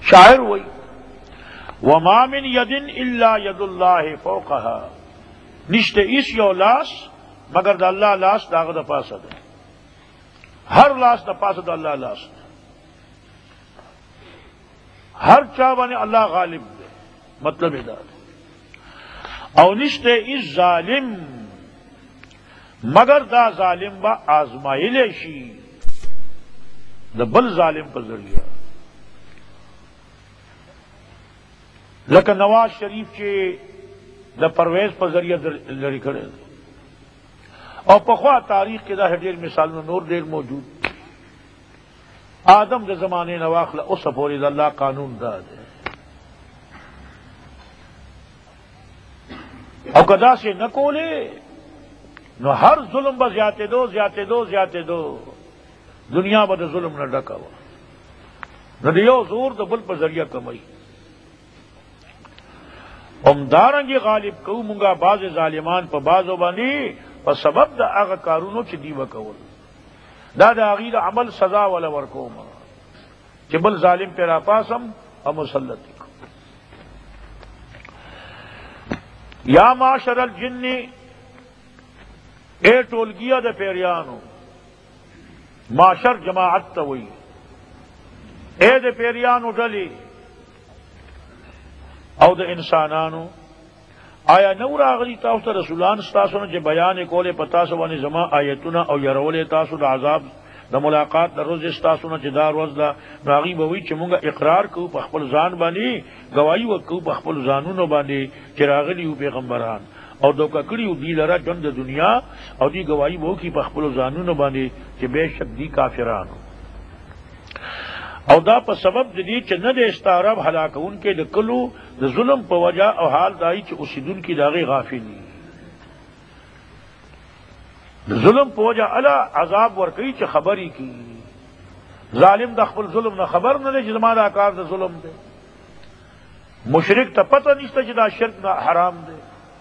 شاعر وہی وما من ید الا ید اللہ فوقہا، نشتے اس یو لاس مگر دا اللہ لاس داغ دا پاسا دا، ہر لاس دا پاسا دا اللہ لاس دا، ہر چاوانے اللہ غالب دے، مطلب دا او نشتے اس ظالم مگر دا ظالم با آزمائلے شی دا بل ظالم پر ذریعہ، لکه نواز شریف چې د پرویز په ذریعہ لري کړی او په خوا تاریخ کې دا ډېر مثالونه نور ډېر موجود، آدم د زمانې نه واخله اوسه پورې د الله قانون دا دی، او که داسې نه کولې نو هر ظلم به زیاتېدو زیاتېدو زیاتېدو، دنیا به د ظلم نه ډکه وه، نو د یو زور د بل په ذریعہ کموي. دارنگی غالب کو منگا باز ظالمان پا بازو بانی پا سبب دا آغا کارونو چی دیو کول دا دا آغیر عمل سزا والا ورکو ما چی بل ظالم پیرا پاسم و مسلطی کو. یا معاشر الجن اے ٹولگیا دا پیریانو، معاشر جماعت توئی، اے دا پیریانو ڈلی او د انسانانو، آیا نو راغلی تاسو ته رسولان ستاسو نه چې بیان کولې په تاسو باندې زما آیتونه او يرولې تاسو د عذاب د ملاقات د روز ستاسو نه چې دا ورځ ده، نو هغوی به وایي چې مونږ اقرار کوو په خپل ځان باندې، ګواهي وکړو په خپل ځانونو باندې چې راغلي وو پیغمبران او دوکه کړي وو دوی لره ژوند د دنیا، او دوی ګواهي به وکړي په خپلو ځانونو باندې چې بېشک دي کافرانو، او دا په سبب د دې چې نه د استعراب هلاکونکي د کلو د ظلم په وجہ او حال دای چې اوسیدونکي د هغې غافل دي، د ظلم په وجہ الله عذاب ورکوي چې خبرې کړي، ظالم د خپل ظلم نه خبر نه دی چې زما دا کار د ظلم دی، مشرک ته پته نشته چې دا شرک نه حرام دی،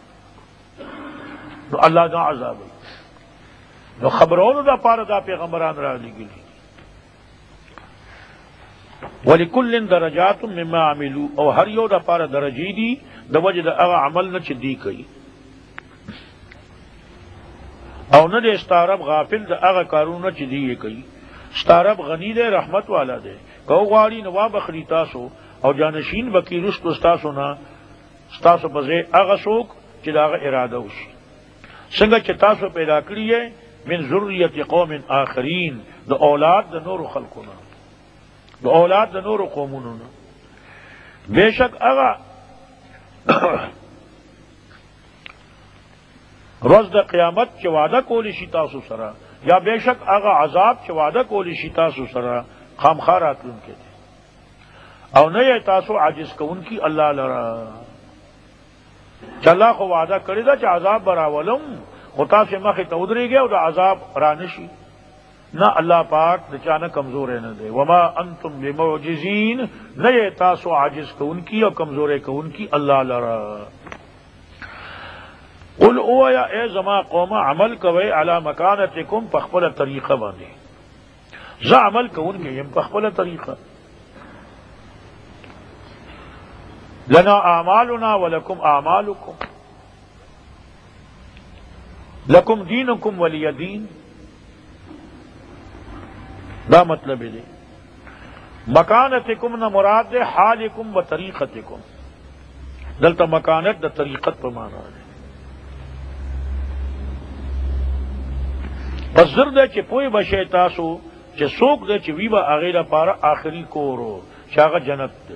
نو الله دا عذاب نو خبرونو دا پاره دا پیغمبران را لګلي. وَلِكُلٍّ دَرَجَاتٌ مِّمَّا عَمِلُوا، او ہر یو دا پارا درجی دی دا وجہ دا اغا عمل نہ چھ دی کئی، او نہ دے استارب غافل دا اغا کارون نہ چھ دی کئی، استارب غنی دے رحمت والا دے، کہ غاری نواب اخری تاسو او جانشین بکی رشت استاسو نا ستاسو بزے اغا سوک چھ دا اغا ارادہ ہوشی، سنگا چھ تاسو پیدا کریے من ذریت قوم آخرین، دا اولاد دا نور خلقنا، دا اولاد دا نور قومونو نا، بے شک اغا روز دا قیامت چی وعدہ کولی شی تاسو سرا، یا بے شک اغا عذاب چی وعدہ کولی شی تاسو سرا خامخارات ان کے دے، او نئے تاسو عاجز کو ان کی اللہ لرا، چلا خو وعدہ کری دا چی عذاب براولم خطا سے مخی تودری گیا او دا عذاب رانشی، نہ اللہ پاک دچانا کمزور ہے نہ دے، وما انتم بمعجزین، نئے تاسو عاجز کو ان کی اور کمزور کو ان کی اللہ لرا. قل او یا اے زما قوم عمل کوئے علی مکانتکم پخپل طریقہ باندے، زا عمل کو ان کے یم پخپل طریقہ، لنا اعمالنا ولکم اعمالکم لکم دینکم ولی دین، دا مطلب ہے مکانتکم نہ مراد دے حالکم و طریقتکم، دلتا مکانت دا طریقت پر مانا ہے، پس زر دے چی پوئی بشے تاسو چی سوک دے چی ویبا آغیرہ پارا آخری کورو شاغ جنت دے،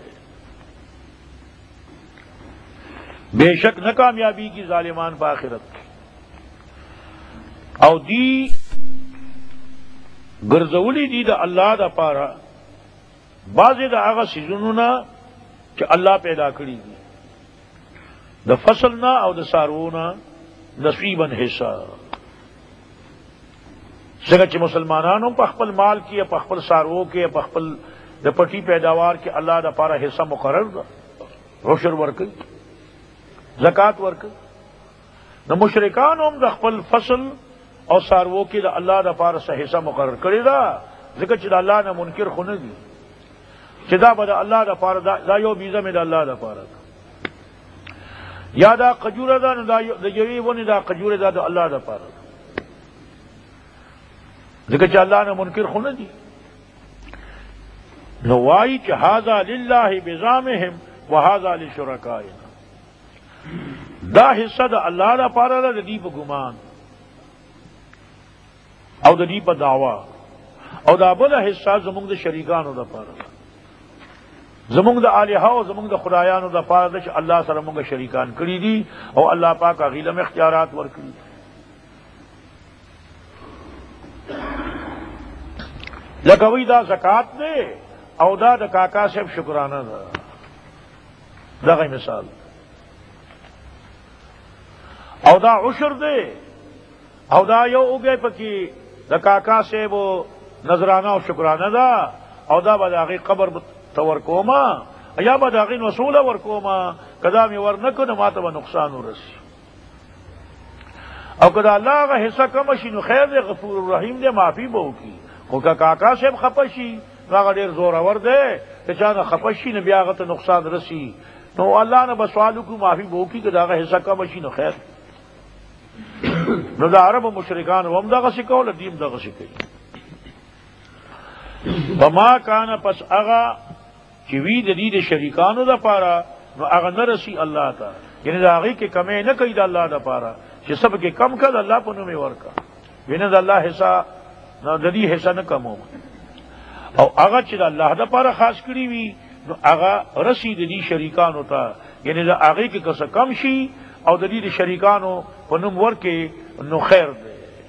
بے شک نہ کامیابی کی ظالمان پا آخرت او دی گرزولی دی دا اللہ دا پارا بازی دا آغا سیزنونا کہ اللہ پیدا کری دی، دا فصلنا او دا سارونا نصیبا حصہ، سگا چی مسلمانانوں پخپل مال کی پخپل سارو کے پخپل دا پٹی پیداوار کے اللہ دا پارا حصہ مقرر دا، روشر ورک زکاة ورک، دا مشرکانوں دا خپل فصل اور سارو کی دا اللہ دا پارا سا حصہ مقرر کری دا، ذکر چی دا اللہ نا منکر خونے دی، چې دا به د الله دپاره دا یو بیزه مې د الله دپاره ده، یا دا قجوره ده نو دا د یوې ونې دا قجوره ده د الله دپاره ده، ځکه چې الله نه منکر خو نه دي. نو وایي چې هذا لله بزعمهم وهذا لشرکائنا، دا حصہ د الله دپاره ده د دې په ګمان او د دې په دعوا، او دا بله حصہ زمونږ د شریکانو دپاره ده، زمونږ د الہه او زمونږ د خدایانو دپاره ده چې الله سره مونږ شریکان کړي دي او الله پاک هغې له اختیارات ورکړي. لکه وی دا زکات دی او دا د کاکا صاحب شکرانه ده، دغه مثال، او دا عشر دی او دا یو اوږی پکې د کاکا صاحب نذرانه او شکرانه ده، او دا به د هغې قبر ته ورکومه یا به د هغې وصوله ورکومه، که دا مې ورنکړو نو ما ته به نقصان ورسي، او که د الله هغه حصه کمه شي نو خیر دی، غفور الرحیم دی، معافي به وکړي. خو که کاکا صاحب خفه شي نو هغه ډېر زورور دی، که چا نه خفه شي نو بیا هغه ته نقصان رسي، نو الله نه به سوال وکړو، معافي به وکړي، که د هغه حصه کمه شي نو خیر. نو د عربو مشرکانو هم دغسې کوله، دیم دغسې کوي. وما کان پس هغه چې وي د دې د شریکانو دپاره نو هغه نه رسي الله ته، یعنې د هغې کې کمی نه کوي د الله دپاره، چې سب کې کم کړه د الله په نوم یې ورکړه، وینه د الله حصہ نو د دې حصہ نه کموم، او هغه چې د الله دپاره خاص کړي وي نو هغه رسي د دې شریکانو ته، یعنې د هغې کې که څه کم شي او د دې د شریکانو په نوم ورکې نو خیر دی.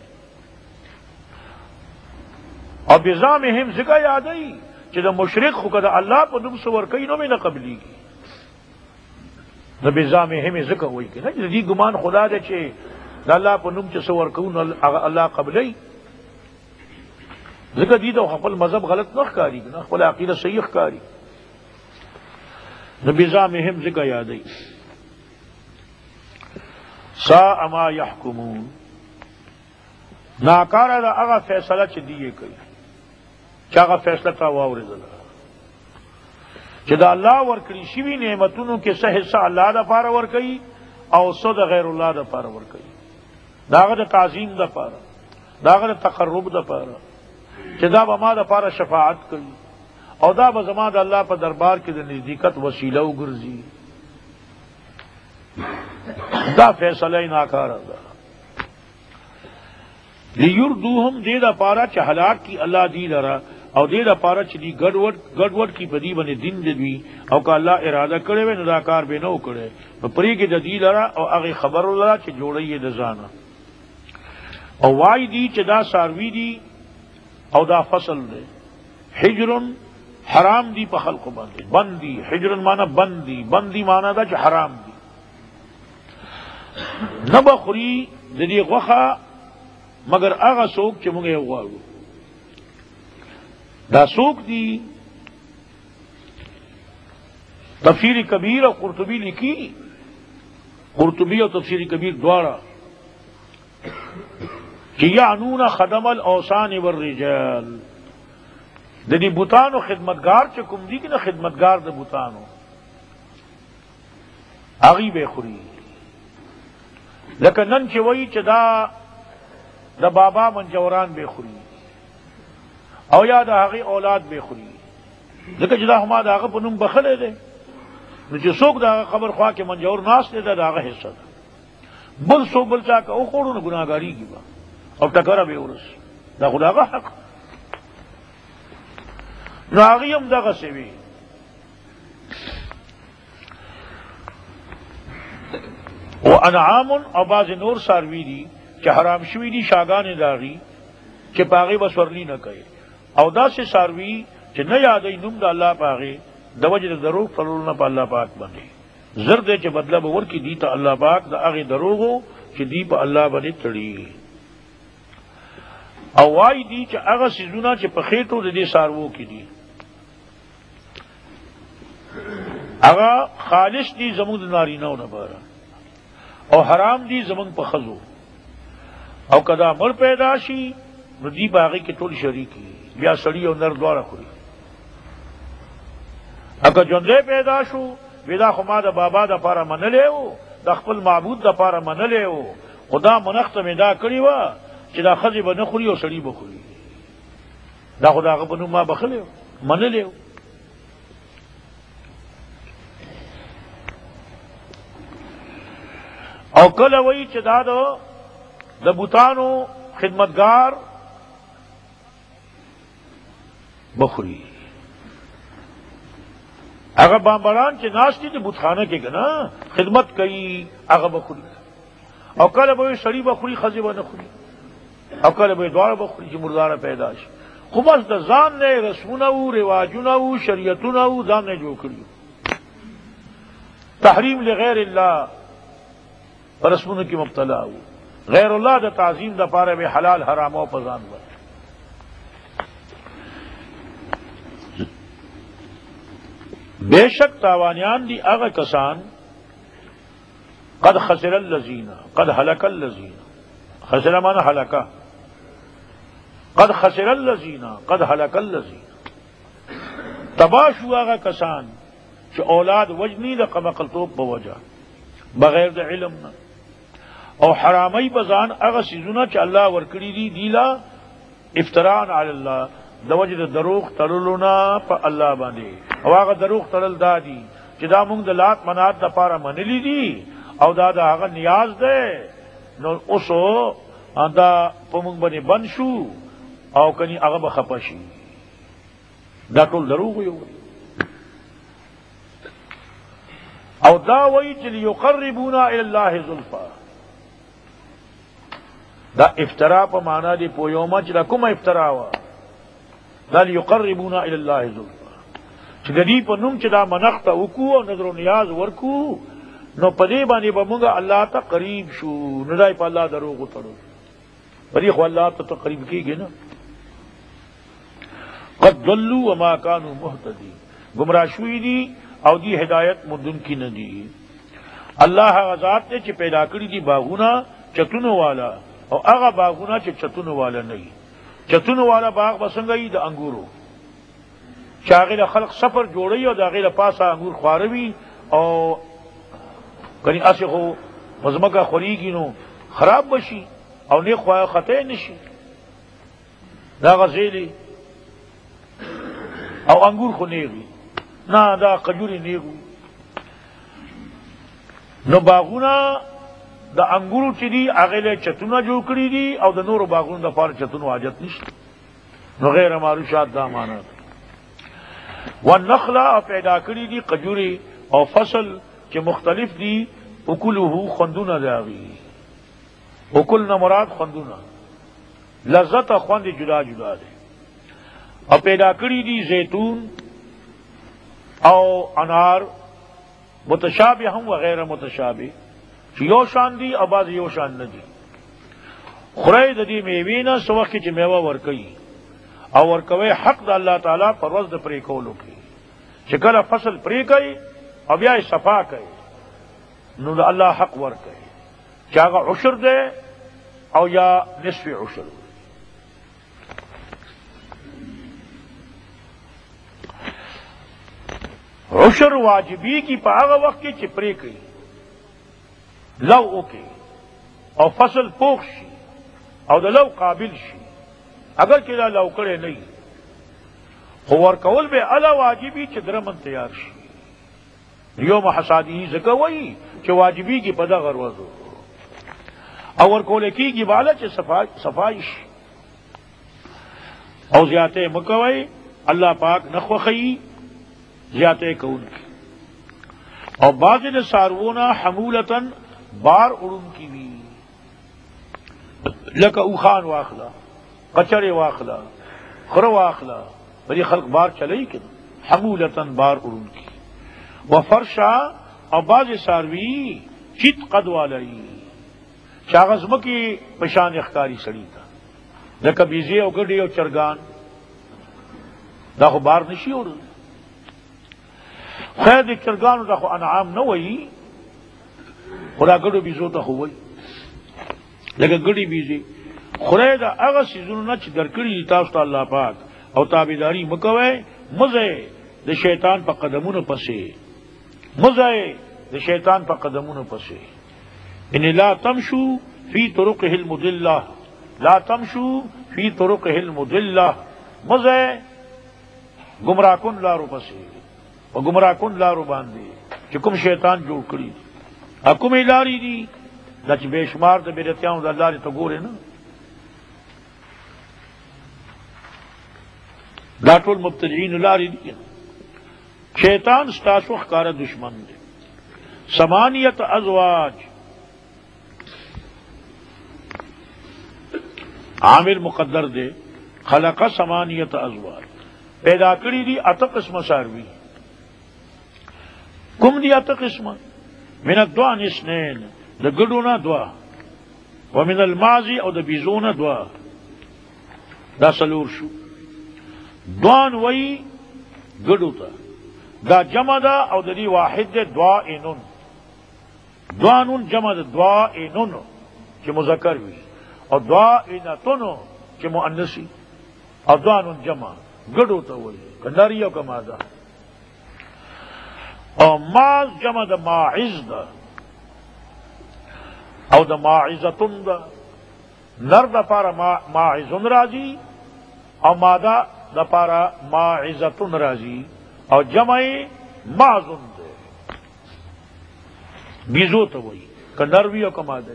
او بزعمهم ذکر یادی چې د مشرک خو که د الله په نوم څه ورکوي نو مې نه قبلېږي، د بزعمهم ذکر وایي که نه، د دې ګمان خدا ده چې د الله په نوم چې څه ورکوو نو الله قبلوي، ځکه دې ته خپل مذهب غلط نه ښکاري، نه خپل عقیده صحیح ښکاري. د بزعمهم ذکر یادی ساء ما يحكمون، ناکاره دا هغه فیصله چې دی کوي، چې هغه فیصله تا واورېدله چې د الله ورکړي شوي نعمتونو کې څه حصه الله دپاره ورکوي او څه د غیر الله دپاره ورکوي، د هغه د تعظیم دپاره، د هغه د تقرب دپاره، چې دا به ما دپاره شفاعت کوي او دا به زما د الله په دربار کې د نزدېکت وسیله وګرځي، دا فیصله ناکاره ده. لیردوهم دې دپاره چې هلاک کی الله دی لره، او دې دپاره چې دی ګډوډ کی بدی باندې دین د دوی، او که الله اراده کړې وي نو دا کار به نه وکړي، نو پرېږدي د دې لره او هغې خبر لره چې جوړی یې د ځانه، او وای دی چې دا څاروي دي او دا فصل دی، حجر حرام دی په خلقو باندې، بند دی، حجر معنی بند دی، بندی معنی دا چې حرام دی، نه بخوري د دې غوښه مگر هغه څوک چې موږ یې غواړو. دا څوک دي؟ تفسیر کبیر او قرطبی لکھی، قرطبی اور تفسیر کبیر دواړه، چې یعنون خدم الاوثان والرجال، د دې بوتانو خدمتگار چې کوم دي کنه، خدمتگار د بوتانو هغې به خوري، لکه نن چې وایي چې دا د بابا منجوران به خوري او یا د هغې اولاد به خوري، ځکه چې دا هم د هغه په نوم بخلی دی، نو چې څوک د هغه قبر خوا کې منجور ناست دی دا د هغه حصه ده، بل څوک بل چا که وخوړو نو ګناهګارېږي به او ټکره به ورسي، دا خو د هغه حق، نو هغې هم دغسې وي. و انعام او بعض نور څاروي دي چې حرام شوي دي شاګانې د هغې، چې په هغې به سورلي نه کوي، او داسې څاروي چې نه یادوي نوم د الله په هغې د وجې د دروغ تړلو نه په الله پاک باندې، زر دی چې بدله به ورکړي دي ته الله پاک د هغې دروغو چې دی په الله باندې تړي. او وای دي چې هغه څیزونه چې په خېټو د دې څاروو کې دي هغه خالص دي زموږ د نارینهو لپاره او حرام دي زموږ په ښځو، او که دا مړ پیدا شي نو دی په هغې کې ټول شریک وي، بیا سړي او نر دواړه خوري. اکا جندے پیدا شو ودا خما دا بابا دا پارا منلے ہو دا خپل معبود دا پارا منلے ہو خدا منخت میں دا کری وا چی دا خزی با نخوری و سڑی بخوری دا خدا غبنو ما بخلے ہو منلے ہو. او کل وی چی دا دا بوتانو خدمتگار بخوری اگر بامبران چی ناستی تو بتخانہ کے گنا خدمت کئی اگر بخوری او کل بوئی سڑی بخوری خزی با نخوری او کل بوئی دوار بخوری چی مردار پیداش خمس دا زان نے رسموناو رواجوناو شریعتوناو زان نے جو کریو تحریم لغیر اللہ رسمون کی مبتلا ہو غیر اللہ دا تعظیم دا پارے میں حلال حرامو پزان ہوا. بے شک تاوانیان دی اغا کسان قد خسر اللذین قد حلق اللذین خسر مانا حلقہ قد خسر اللذین قد حلق اللذین تباشو اغا کسان چھ اولاد وجنی دا قمقلتوب بوجہ بغیر دا علمنا او حرامی بزان اغا سیزونا چھ اللہ ورکڑی دی دیلا افتران علی اللہ دا وجد دروغ تللونا پا اللہ باندے او آغا دروغ تلل دا دی چی دا مونگ دا لات منات دا پارا منلی دی او دا آغا نیاز دے نو اسو دا پا مونگ بنی بند شو او کنی آغا بخپشی دا طول دروغ یو او دا وی چی لیقربونا الاللہ ظلفا دا افترا پا مانا دی پویوما چی دا کم افترا وا دا لیقربونا الاللہ ظلفا چی دا دی پا نم چی دا منخت اکو و نظر و نیاز ورکو نو پدی بانی با منگا اللہ تا قریب شو ندائی پا اللہ دروغو تڑو پدی خو اللہ تا قریب کی گی نا قد ضلوا وما کانوا مہتدین گمراہ شوئی دی او دی ہدایت مندن کی ندی. اللہ غزات نے چی پیدا کری دی باغونا چتونو والا او اغا باغونا چی چتونو والا نہیں. چتونو والا باغ بسنگئی دا انگورو چاغیل خلق سفر جوڑی او دا غیل پاسا انگور خواروی او کنی اسی خو مزمکا خوریگی نو خراب بشی او نیک خواہ خطے نشی دا غزیلی او انگور خو نیگی نا دا قجوری نیگو نو باغونا دا انگورو چی دی اغیل چتونا جو کری دی او دا نور باغونا دا پار چتونو حاجت نشت نو غیر معروشات دا مانا والنخلا او پیدا کری دی قجوری او فصل چی مختلف دی اکلوہو خندونا داغی اکلنا مراد خندونا لذت خوند جدا جدا دے او پیدا کری دی زیتون او انار متشابہ ہم وغیر متشابہ یو شان دی او باز یو شان ندی خورای د دې میوې نه سو وخت چې میوه ورکوي او ورکوي حق د الله تعالی پر ورځ د پرې کولو کې چې کله فصل پرې کوي او بیا یې صفا کوي نو د الله حق ورکوي چې هغه عشر ده او یا نصف عشر. عشر واجبی کی پاغ وقت کی چپری کی لو اوکے او فصل پوخ شی او د لو قابل شی اگر کلا لو کرے نہیں خور کول بے الا واجبی چ درمن تیار شی یوم حسادی زکوی چ واجبی کی پدا غروزو اور کولے کی بالا چ صفائش او زیاتے مکوئی اللہ پاک نخوخی زیادہ کون کی اور بعض نے سارونا حمولتن بار اڑن کی بھی لکا اوخان واخلا کچڑے واخلا خر واخلا بری خلق بار چلے کہ حمولتن بار اڑن کی وہ فرشا اور بعض ساروی چت قد والی چاغزم کی پشان اختاری سڑی تھا لکا بیزی او گڈی او چرگان داخو بار نشی اور خیر دی چرگانو دا خو انعام نہ وئی خدا گڑو بیزو تا خو وئی لیکن گڑی بیزی خدا دا اغا سیزونو نا چی درکڑی دی تاستا اللہ پاک او تابداری مکوئے مزے د شیطان په قدمونو پسې مزه د شیطان په قدمونو پسې ان لا تمشوا فی طرقه المضلة لا تمشوا فی طرقه المضلة مزه گمراہ کن لارو پسې او گمراہ کن لارو باندې چې کوم شیطان جوړ کړی دي کومې لارې دي دا چې بے شمار د بدعتیانو د لارې ته ګورې نه دا ټول مبتدعين لارې دي شیطان ستاسو ښکاره دشمن دی ثمانیت ازواج عامل مقدر دے خلق ثمانیت ازواج پیدا کړی دي اته قسمه څاروي کوم دي اته قسمه من الدوان اثنين د ګډونه دوا ومن الماضي او د بيزونه دوا دا سلور شو دوان وی ګډو ته دا جمع ده او د دې واحد ده دوائنون دوانون جمع ده دوائنون چې مذکر وي او دوائنتون چې مؤنث وي او دوانون جمع ګډو ته وایي کناری او کماده او ماز جمع د ماعز ده او د ماعزتون ده نر د پاره ماعزون راځي او ماده د پاره ماعزتون راځي او جمع معزون ده بیزو ته وایي کنر وی او کماده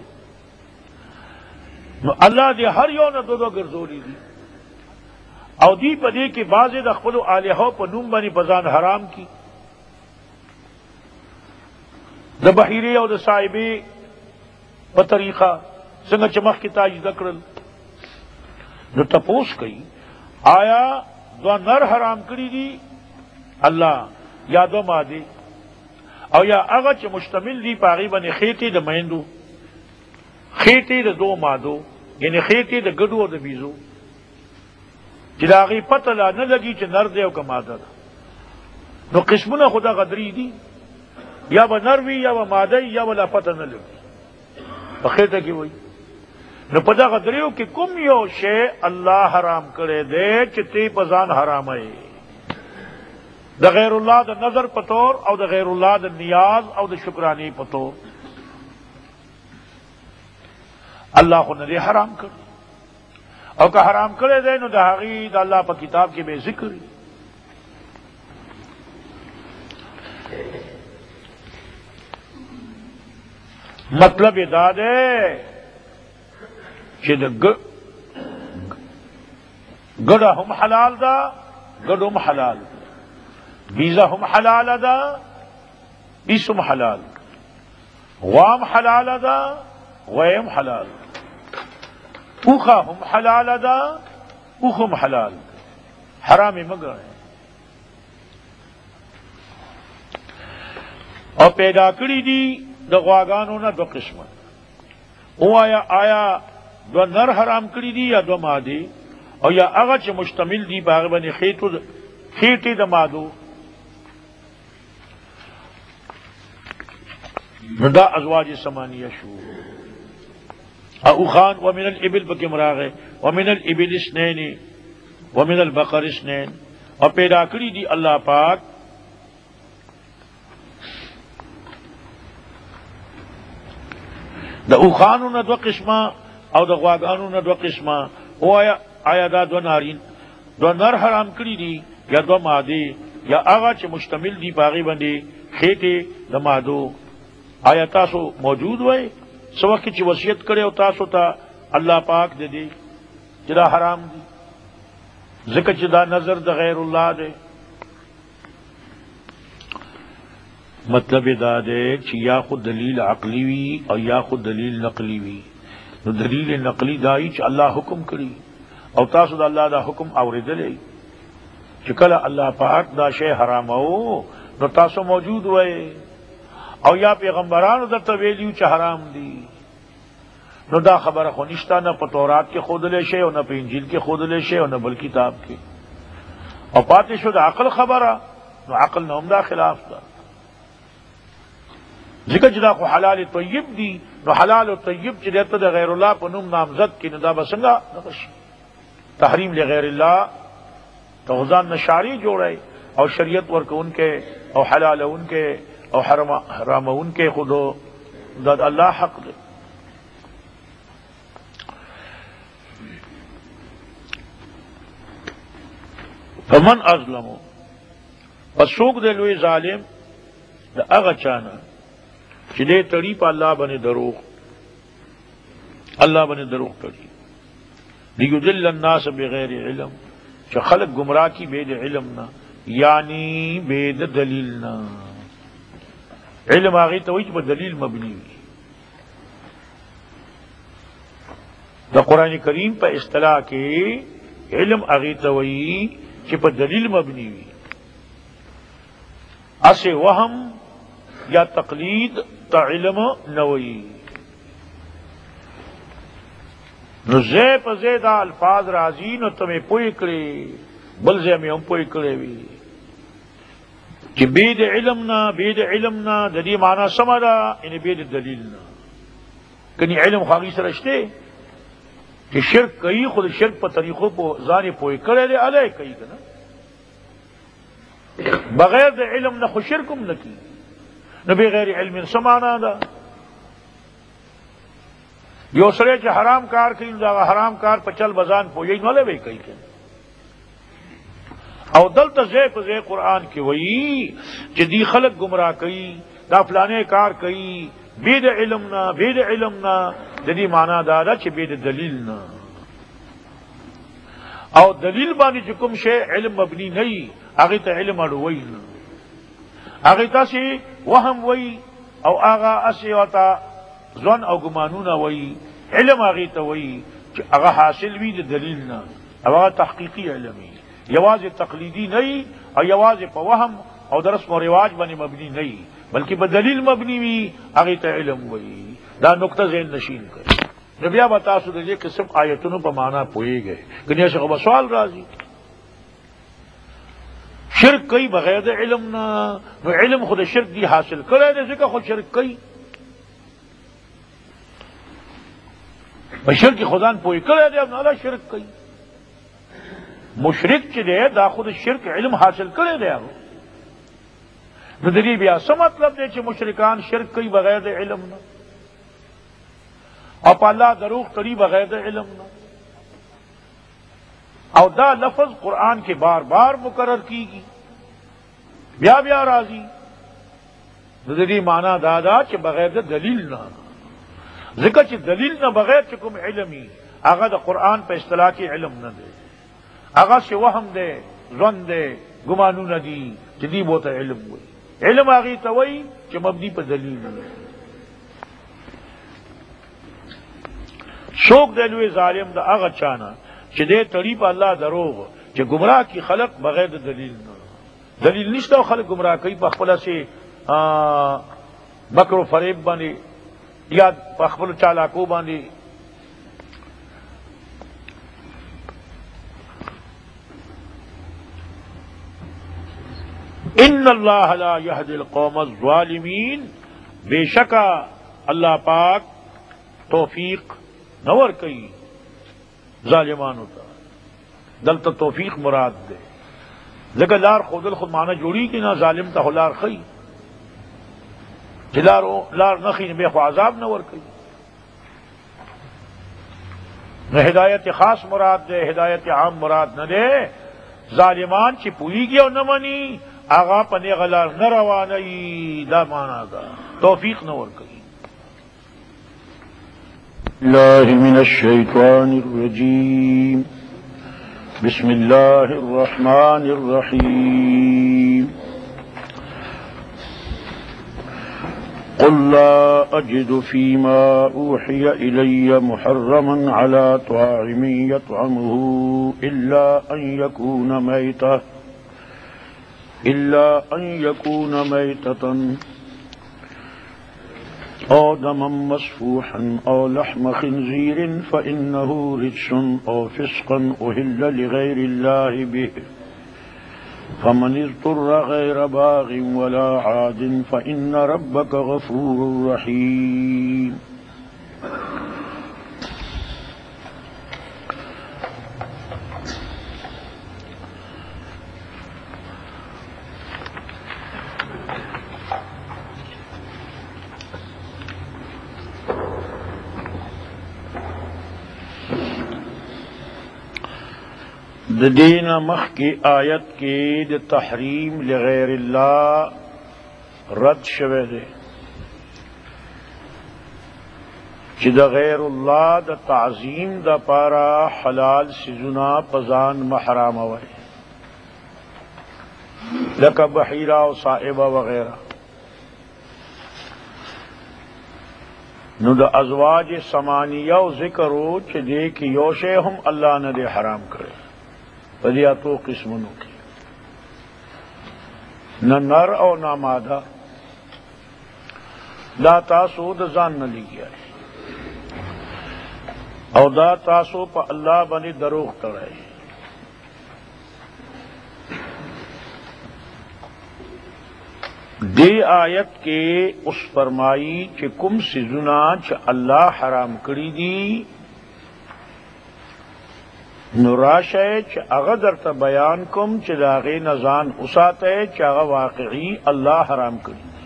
نو الله دې هر یو نه دو ګرځولي دي او دی په دې کې بعضې د خپلو الهو په نوم باندې په ځان حرام کی د بحیرې او د صاحبې په طریقه څنګه چې مخکې تاج زده کړل نو تپوس کوي آیا دو نر حرام کړي دي الله یا دو ماده او یا هغه چې مشتمل دي په هغې باندې خېټې د میندو خېټې د دو مادو یعنی خېټې د ګډو او د بیزو چې د هغې پته لا نه لګي چې نر دی او که ماده ده نو قسمونه خو دغه درې دي یا به نر وي یا به ماده یا به لا پته نه لګي په خېټه کې وایي نو په دغه دریو کې کوم یو شی الله حرام کړی دی چې تی په ځان حراموي د غیر الله د نظر په طور او د غیر الله د نیاز او د شکرانی په طور الله خو نه دی حرام کړی او که حرام کړی دی نو د هغې د الله په کتاب کې به ذکر وي مطلب دا دی چې د ګډه هم حلال ده ګډ هم حلال بیزه هم حلاله ده بیس هم حلال غوام حلاله ده غویم حلال اوخه هم حلاله ده اوخ هم حلال حرام مگر او پیدا کړی دي د غواګانو نه دو قسمه او آیا دو نر حرام کړی دي یا دو ماده او یا هغه چې مشتمل دي په هغه باندې خېټې د مادو نو دا ازواج ثمانیه شو او خان ومن الابل بکم راغه ومن الابل اثنين ومن البقر اثنين او پیدا کړی دي الله پاک د اوخانو نه دو قسمه او د غواګانو نه دو قسمه او آیا دا دو نارین دو نر حرام کړی دي یا دو ماده یا هغه چې مشتمل دي په هغې باندې خېټې د مادو آیا تاسو موجود وای سو وخت چې وصیت کړي او تاسو ته الله پاک دې دي چې دا حرام دي ځکه چې دا نظر د غیر الله دی مطلب دا دی چې یا خود دلیل عقلی وي او یا خود دلیل نقلی وي نو دلیل نقلی دای چې الله حکم کړي او تاسو د الله دا حکم اوریدلې چې کله الله پاک دا شی حرامو نو تاسو موجود وای او یا پیغمبرانو درته ویلیو چې حرام دي نو دا خبره خو نشته نه په تورات کې ښودلی شی او نه په انجیل کې ښودلی شی او نه بل کتاب کې او پاتې شو د عقل خبره نو عقل نه هم دا خلاف ده ځکه چې دا خو حلال طیب دي نو حلال طیب چې دته د غیر الله په نوم نامزد کې نو دا به څنګه تحریم لغیر الله ته ځان نشاری جوړی او شریعت ورکون کے او حلال ان کے او حرام ان کے خودو دا اللہ حق دے. فمن اظلم پس سوک دے لوی ظالم دا اغا چانا چی دے تڑی پا اللہ بنے دروغ، اللہ بنے دروغ تڑی لیدل الناس بغیر علم، چا خلق گمراہ کی بید علمنا، یعنی بید دلیلنا. علم آگئی تویچ با دلیل مبنی ہوئی. دا قرآن کریم پا اصطلاح کے علم آگئی توئی چی پا دلیل مبنی ہوئی. اسے وہم یا تقلید تا علم نوئی. نو زی پا زیدہ الفاظ رازی نو تمہیں پوئی کرے بل زی میں ہم پوئی کرے وی کہ بید علمنا دلی معنی سمجھا انہیں بید دلیلنا. کنی علم خواہی سرشتے کہ شرک کئی خود شرک پا طریقوں پو زانی پوئی کرے دے علیہ کئی کنا بغیر دے علم نہ خود شرکم نکی نہ بغیر علم سمانا دا. یو سرے چا حرام کار کریں دا حرام کار پا چل بزان پو یہی نولے بے کئی کنا او دلتا زی پا زی قرآن کی وئی چی دی خلق گمراہ کئی دا فلانے کار کئی بید علمنا دی معنی دادا چی بید دلیلنا. او دلیل بانی چکم شے علم مبنی نہیں آگی تا علم اڑوئی نا آگی تا سی وہم وئی او آگا اسی واتا زون او گمانونا وئی علم آگی تا وئی اگا حاصل بھی دلیل نا اگا تحقیقی علمی یواز تقلیدی نہیں اور یواز پا وہم او درس و رواج بانی مبنی نہیں بلکہ بدلیل مبنی بھی آگی تا علم وئی. دا نقطہ ذہن نشین کر نبیا بتا سو دے قسم آیتنوں پا مانا پوئے گئے کنیا سے خبر سوال راضی شرک کئی بغیر دے علم نا نو علم خود شرک دی حاصل کرے دے ذکر خود شرک کئی شرک خدان پوئی کرے دے اب نالا شرک کئی مشرک چی دے دا خود شرک علم حاصل کرے دے اب نو دلی بیا سا مطلب دے چی مشرکان شرک کئی بغیر دے علم نا اور اللہ دروغ کری بغیر دے علم نا او دا لفظ قرآن کے بار بار مقرر کی گی بیا راضی دلی مانا دادا چ بغیر دے دلیل نہ ذکر چ دلیل نہ بغیر چکم علمی آغا دا قرآن پہ اصطلاح کی علم نہ دے آغا سے وہم دے ظن دے گمانو نہ دی جدی بہت علم ہوئی علم آگی توئی چ مبنی پہ دلیل نہ شوق دے لوے ظالم دا آغا چانا چ دے تڑی پا اللہ دروغ چ گمراہ کی خلق بغیر دلیل نہ دلیل نشتا خلق گمراہ کئی پخپلا سے مکر و فریب باندے یا پخپل چالاکو باندے ان اللہ لا یہدی القوم الظالمین بے شکا اللہ پاک توفیق نور کئی ظالمان ہوتا دلتا توفیق مراد دے لیکن لار خود الخود مانا جوڑی کی نہ ظالم تا لار خی لار نخی بے خو عذاب نور کئی نہ ہدایت خاص مراد دے ہدایت عام مراد نہ دے ظالمان چی پوئی گیا نہ منی آغا پنے غلار نہ روانئی دا مانا دا توفیق نور کئی. اللہ من الشیطان الرجیم بسم اللہ الرحمن الرحیم قل لا أجد فيما أوحي إلي محرما على طاعم يطعمه إلا أن يكون ميتة أو دما مسفوحا أو لحم خنزير فإنه رجس أو فسقا أهل لغير الله به فمن اضطر غير باغ ولا عاد فإن ربك غفور رحيم. د دین مخ کی آیت کی د تحریم لغیر اللہ رد شوه دے چې د غیر الله د تعظیم د پارا حلال سيزونه پزان محرام وای لکه بحیرہ او صائبہ وغیرہ. نو د ازواج ثمانیہ او ذکر او چې دې کې یو شی هم الله نه دې حرام کړي په دې اتو قسمونو کې نه نر او نه ماده دا تاسو د ځان نه لګیای او دا تاسو په الله باندې دروغ تړئ. دی آیت کے اس فرمائی کہ کم سزنا چ اللہ حرام کری دی نراشے چ اغدر تا بیان کم چ داغے نزان اساتے چ اغا واقعی اللہ حرام کری دی.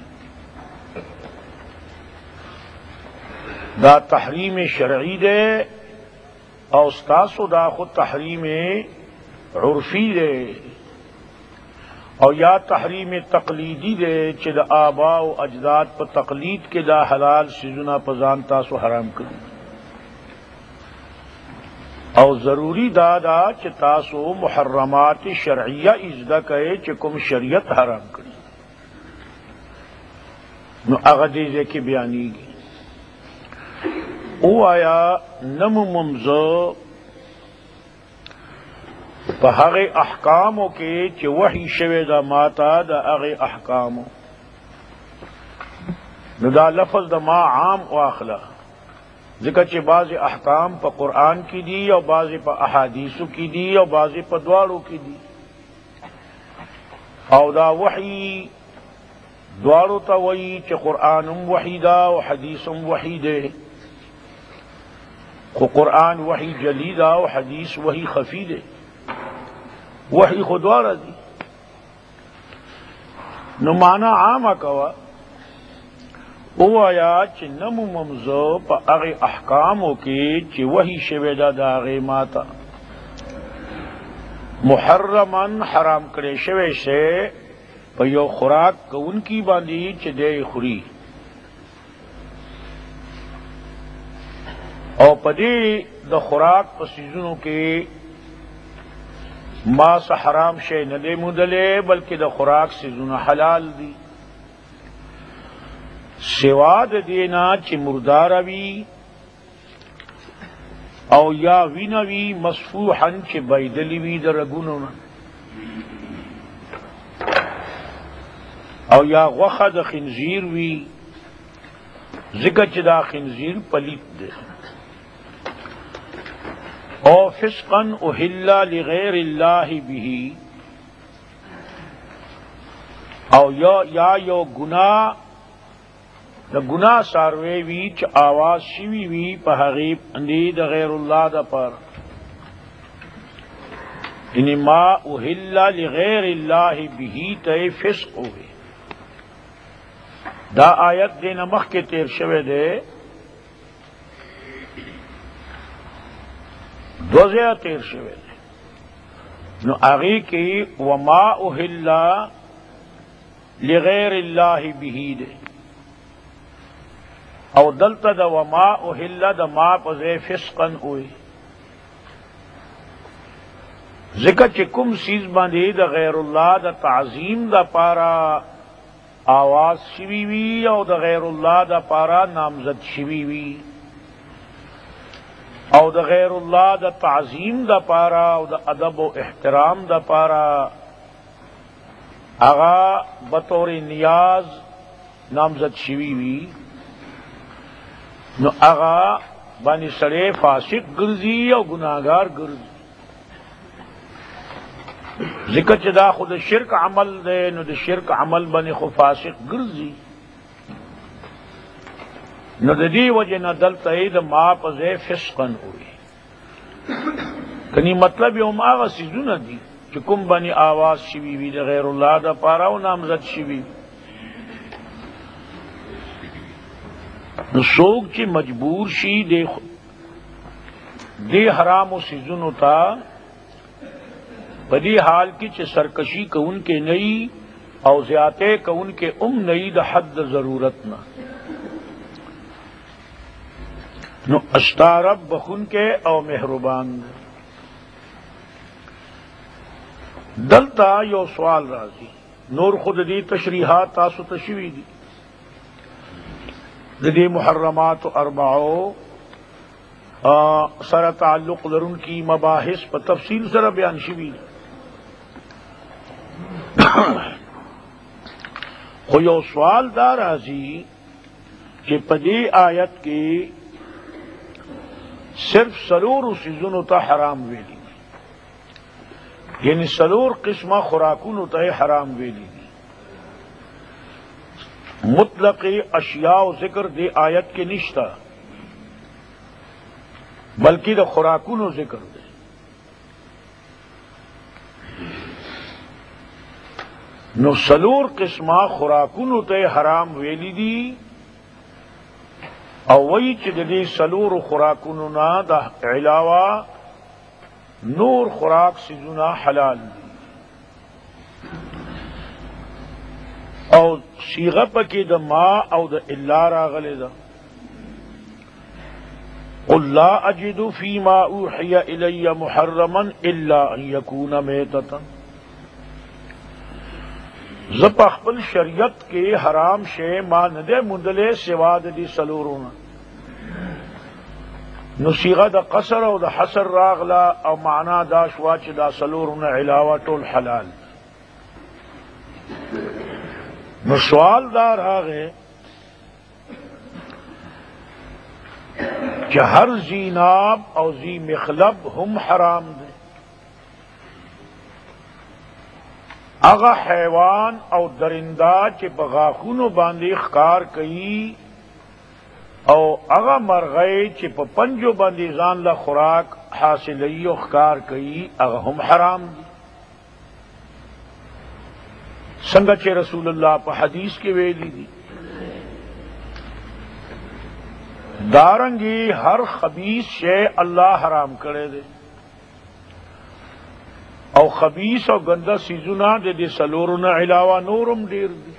دا تحریم شرعی دے او استاسو دا خود تحریم عرفی دے او یا تحریم تقلیدی دے چې د آبا او اجداد په تقلید کې دا حلال سيزونه په ځان تاسو حرام کړی او ضروری دا چې تاسو محرمات شرعیه اجدا کړئ چې کوم شریعت حرام کړی نو هغه دې کې بیانېږي. او آیا نمو ممزو په هغه احکامو کې چې وحی شوی دا ماتا دا هغه احکامو نو دا لفظ د ما عام واخله ځکه چې بعض احکام په قرآن کې دي او بعض په احادیثو کې دي او بعض په دواړو کې دي او دا وحی دواړو ته وایي چې قرآن هم وحی ده او حدیث هم وحی ده خو قرآن وحی جلی ده او حدیث وحی خفی ده وحی خودوارا دی نو مانا عاما کوا او آیا چی نمو ممزو پا اغی احکامو کی چی وحی شویدہ دا اغی ماتا محرمن حرام کرے شوی سے پا یو خوراک کون کی باندی چی دے خوری او پا دی دا خوراک پا سیزنوں کی ما سا حرام شے نہ دے مدلے بلکہ دا خوراک سیزونه حلال دی سوا د دینا چی مردار وی او یا وینوی مصفوحا چی بیدلی وی در رگونونا او یا غوخه د خنزیر وی ذکر چی دا خنزیر پلیت دے او فسقا احل لغیر اللہ به او یا یو گناہ دا گناہ ساروے وی چ آواز شوی وی پا حغیب اندی دا غیر اللہ دا پر یعنی ما احل لغیر اللہ به تے فسق ہوئے. دا آیت دینا مخ کے تیر شوے دے دوزیا تیر شوے دے نو آغی کی وما احل لغیر اللہ به دے او دلتا دا وما احل دا ما پزے فسقا ہوئی ذکر چکم سیز باندی دا غیر اللہ دا تعظیم دا پارا آواز شوی وی او دا غیر اللہ دا پارا نامزد شوی وی او دا غیر اللہ دا تعظیم دا پارا او دا ادب و احترام دا پارا اغا بطور نیاز نامزد شوی وی نو اغا بانی سڑے فاسق گرزی او گناہگار گرزی ذکر چی دا خود شرک عمل دے نو دا شرک عمل بانی خود فاسق گرزی نو دا دی وجہ نا دلتا اید ما پزے فسقن ہوئی کنی مطلب یوم آغا سیزو نا دی چکم بانی آواز شوی وی دا غیر اللہ دا پارا و نامزد شوی نو سوک چی مجبور شی دے حرام و سیزنو تا پدی حال کی چ سرکشی کو ان کے نئی او زیاتے کو ان کے نئی دا حد ضرورت نہ نو اشتارب بخن کے او مہربان دلتا یو سوال راضی نور خود دی تشریحات تاسو تشوی دی محرمات اربعو سر تعلق لرن کی مباحث پر تفصیل سر بیان شوی خو یو سوال دا راضی کہ پدی آیت کی صرف سلور سیزنو تا حرام ویلی یعنی سلور قسمہ خوراکونو تا حرام ویلی مطلق اشیاء و ذکر دے آیت کے نشتا بلکہ دا خوراکونو ذکر دے نو سلور قسمہ خوراکونو تے حرام ویلی دی او وی چی دی سلور خوراکونو نا دا علاوہ نور خوراک سیزونا حلال دی او صیغہ پکی دا ما او دا الا راغلے دا قل لا اجد فیما اوحی الی محرما الا ان یکون میتتا زپ اخبل شریعت کے حرام شے ما ندے مندلے سواد دی سلورونا نو صیغہ دا قصر او دا حصر راغلا او معنا دا شواچ دا سلورونا علاوہ طول حلال نو سوال دار آگے کہ ہر ذی ناب او ذی مخلب ہم حرام دے اغا حیوان او درندہ چے بغاخونو باندے خکار کئی او اغا مرغے چے پا پنجو باندے زان لا خوراک حاصلی او خکار کئی اغا ہم حرام دے سنگا چے رسول اللہ پا حدیث کے ویلی دی دارنگی ہر خبیث شے اللہ حرام کرے دے او خبیث او گندہ سیزونا دے دے سلورنا علاوہ نورم دیر دی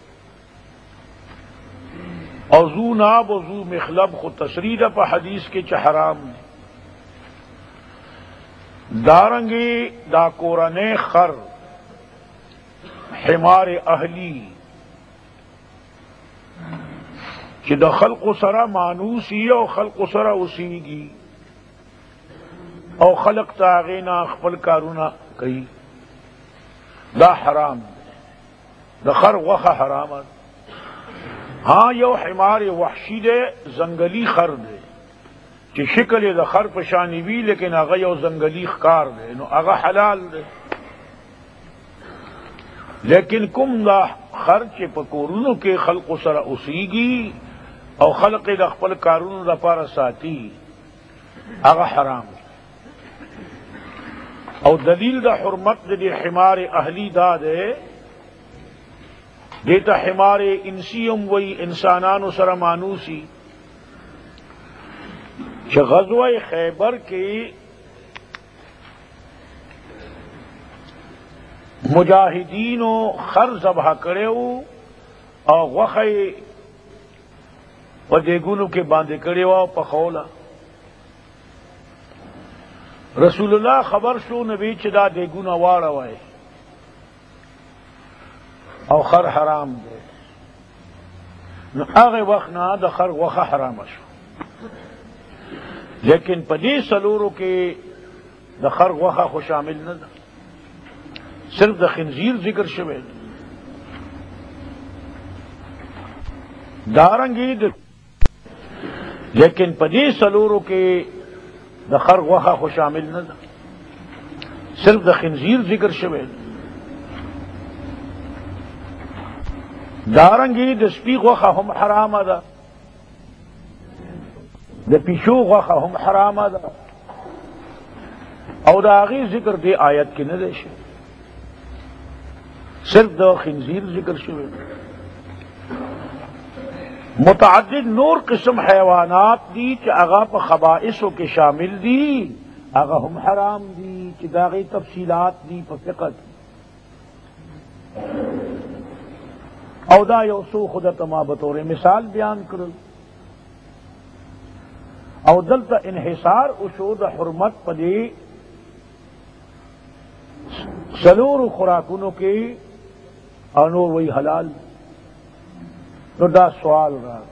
او زو ناب او زو مخلب خود تصریح پا حدیث کے چے حرام دی دارنگی دا کورنے خر حمار اہلی کہ دا خلق سرا مانوسی او خلق سرا اسیگی او خلق تاغینا اخپل کارونا کئی دا حرام دا خر وخ حرام ہاں یو حمار وحشی دے زنگلی خر دے کہ شکل دا خر پشانی بھی لیکن اگا یو زنگلی خکار دے نو اگا حلال دے لیکن کم دا خرچ پکورونو کے خلق سر اسیگی او خلق دا خپل کارونو دا پارا ساتی اغا حرام او دلیل دا حرمت دی حمار اہلی دا دے دیتا حمار انسیم وی انسانانو سر مانوسی چھ غزوہ خیبر کی مجاہدین خر ذبح کرے اور وخی و دیگونو کے باندھے کرے ہو پخولا رسول اللہ خبر شو نبی چدا دیگونا واڑا وائے او خر حرام دے نو آغے وقت نا دا خر وخ حرام شو لیکن پدی سلورو کے دا خر وخ خو شامل نہ دا صرف دا خنزیر ذکر شوے دارنگی لیکن پدی سلورو کے دا خر وخا خو شامل نہ دا صرف دا خنزیر ذکر شوے دارنگی دا سپی وخا ہم حرام دا دا پیشو وخا ہم حرام دا او دا آغی ذکر دے آیت کی نہ دے شوے صرف دو خنزیر ذکر شوے متعدد نور قسم حیوانات دی کہ اغا پا خبائثوں کے شامل دی اگر ہم حرام دی چې داغی تفصیلات دی په فقہ کی او دا یو څو خود ته ما بطور مثال بیان کړل او دلته انحصار وشو د حرمت په دې سلور خوراکونو کې او نور وی حلال نو دا سوال راغی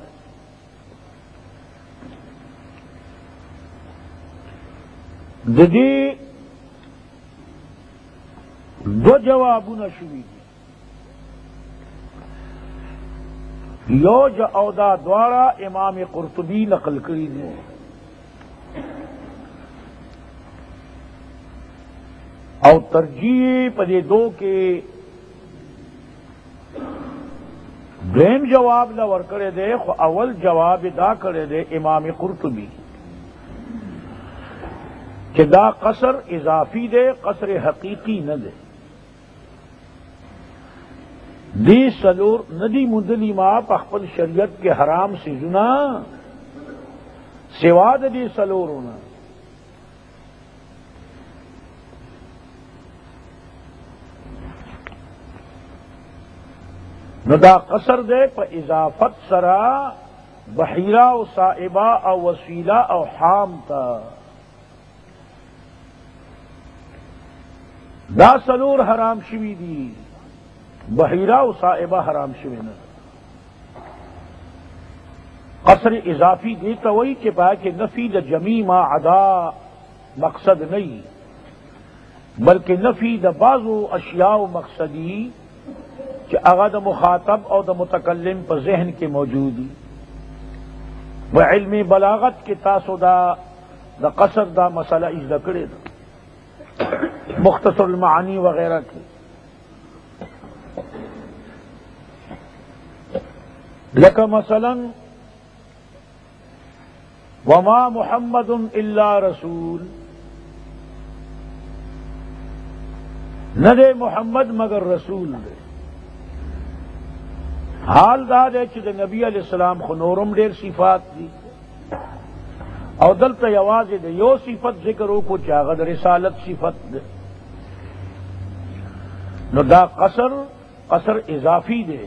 د دې دو جوابونه شوي دي یو او دا دواړه امام قرطبی نقل کړي دي او ترجیح په دې دو کې دویم جواب لا ورکړی دی خو اول جواب دا کړی دی امام قرطبی کہ دا قصر اضافی دے قصر حقیقی نہ دے دی سلور ندی مدلی ما پخپل شریعت کے حرام سے جنا سواد دی سلور ہونا نو دا قصر دے پا اضافت سرا بحیرہ و صائبہ او وسیلہ او حام تا دا سلور حرام شوی دی بحیرہ و صائبہ حرام شوی نہ قصر اضافی دیتا وہی کہ پایا کہ نفی دا جمی ما عدا مقصد نہیں بلکہ نفی دا بعضو اشیاء و مقصدی کہ اغا دا مخاطب اور دا متکلم پر ذہن کے موجودی وہ علم بلاغت کے تاسو دا قصر دا مسئلہ اجدا کرے دا مختصر المعانی وغیرہ کی لکہ مثلا وما محمد الا رسول نہ دے محمد مگر رسول دے حال دا دے چې د نبی علیہ السلام خو نورم ډیر صفات دي او دلته یوازې د یو صفت ذکر وکړو چې هغه د رسالت صفت ده نو دا قصر اضافی دے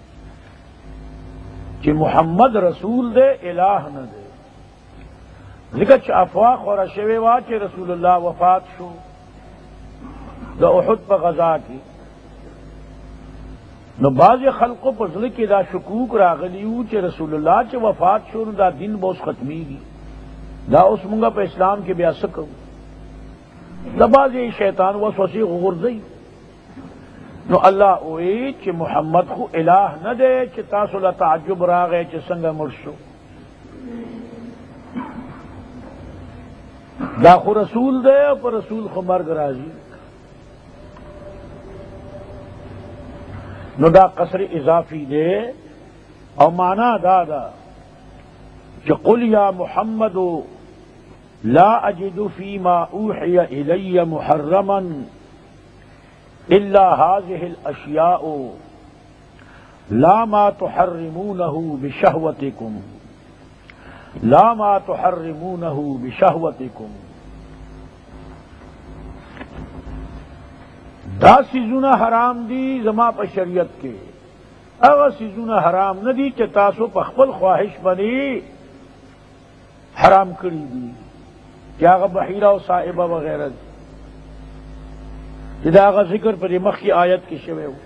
کہ محمد رسول دے الہ نہ دے ذکر چھ افواہ اور شوی وا کہ رسول اللہ وفات شو دا احد پا غزا کی نو باز خلقو پا ذلک کی دا شکوک راغلیو چھ رسول اللہ چھ وفات شو نو دا دن بوس ختمی گی دا اس منگا پا اسلام کے بیا سکو دا باز شیطان وسوسے غردی نو اللہ اوئی چھ محمد خو الہ نہ دے چھ تاسو لا تعجب راغے چھ سنگا مرشو دا خو رسول دے پر رسول خو مرگ راضی نو دا قصر اضافی دے او مانا دا کہ قل یا محمد لا اجد فیما اوحی الی محرما الا هذه الاشیاء لا ما تحرمونه بشهوتکم لا ما تحرمونه بشهوتکم دا سیزونه حرام دی زما په شریعت کې هغه سیزونه حرام نه دي چې تاسو په خپل خواهش باندې حرام کړی دي چې هغه بحیره او صائبه وغیرہ دي چې دا هغه ذکر پر مخکې آیت کې شوی و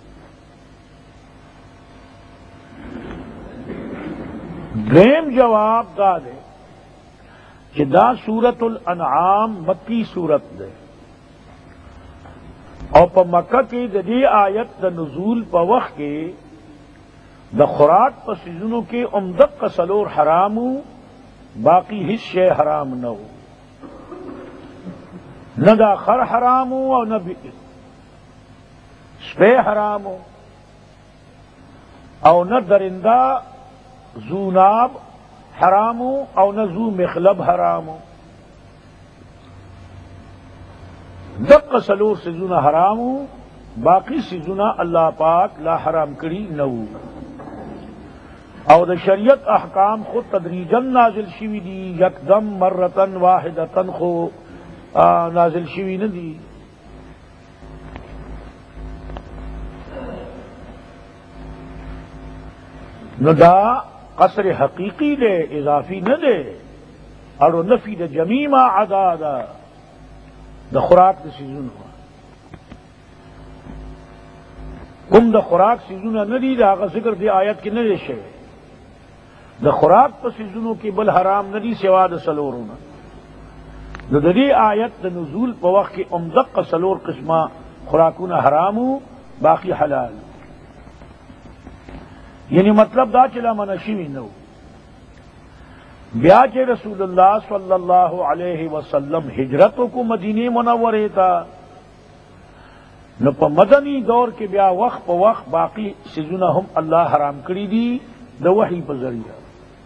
دریم جواب دا دے کہ دا سورت الانعام مکی سورت دے اور پا مکہ کی دی آیت دا نزول پا وقت کے دا خوراک پا سیزنوں کے عمدق کا سلور حرامو باقی حصے حرام نہ ہو نہ دا خر حرام ہو اور نہ سپے حرام ہو اور نہ درندہ زو ناب حرام ہو اور نہ زو مخلب حرام ہو دق سلور سیزونا حرام ہو باقی سیزونا اللہ پاک لا حرام کری نہ ہو اور دا شریعت احکام خود تدریجن نازل شوی دی یکدم مرتن واحدتن خو نازل شوی نه دي. نو دا قصر حقیقی دے، اضافی نہ دے، اور نفی د جمیع ما عدا دا د خوراک د سیزونو کوم د خوراک سیزونه نه دي، د هغه ذکر دی آیت کې نه دی شوی. د خوراک په سیزونو کې بل حرام نه دي سوا د څلورو نه. نو د دې آیت د نزول په وخت کې دقه څلور قسمه خوراکونه حرامو، باقی حلال. یعنی مطلب دا چې لا منع شوي نه و. بیا چې رسول الله صلی الله علیہ وسلم ہجرت کو مدینه منورې ته، نو په مدنی دور کې بیا وخت په وخت باقی سيزونه هم الله حرام کړی دي د وحی په ذریعہ،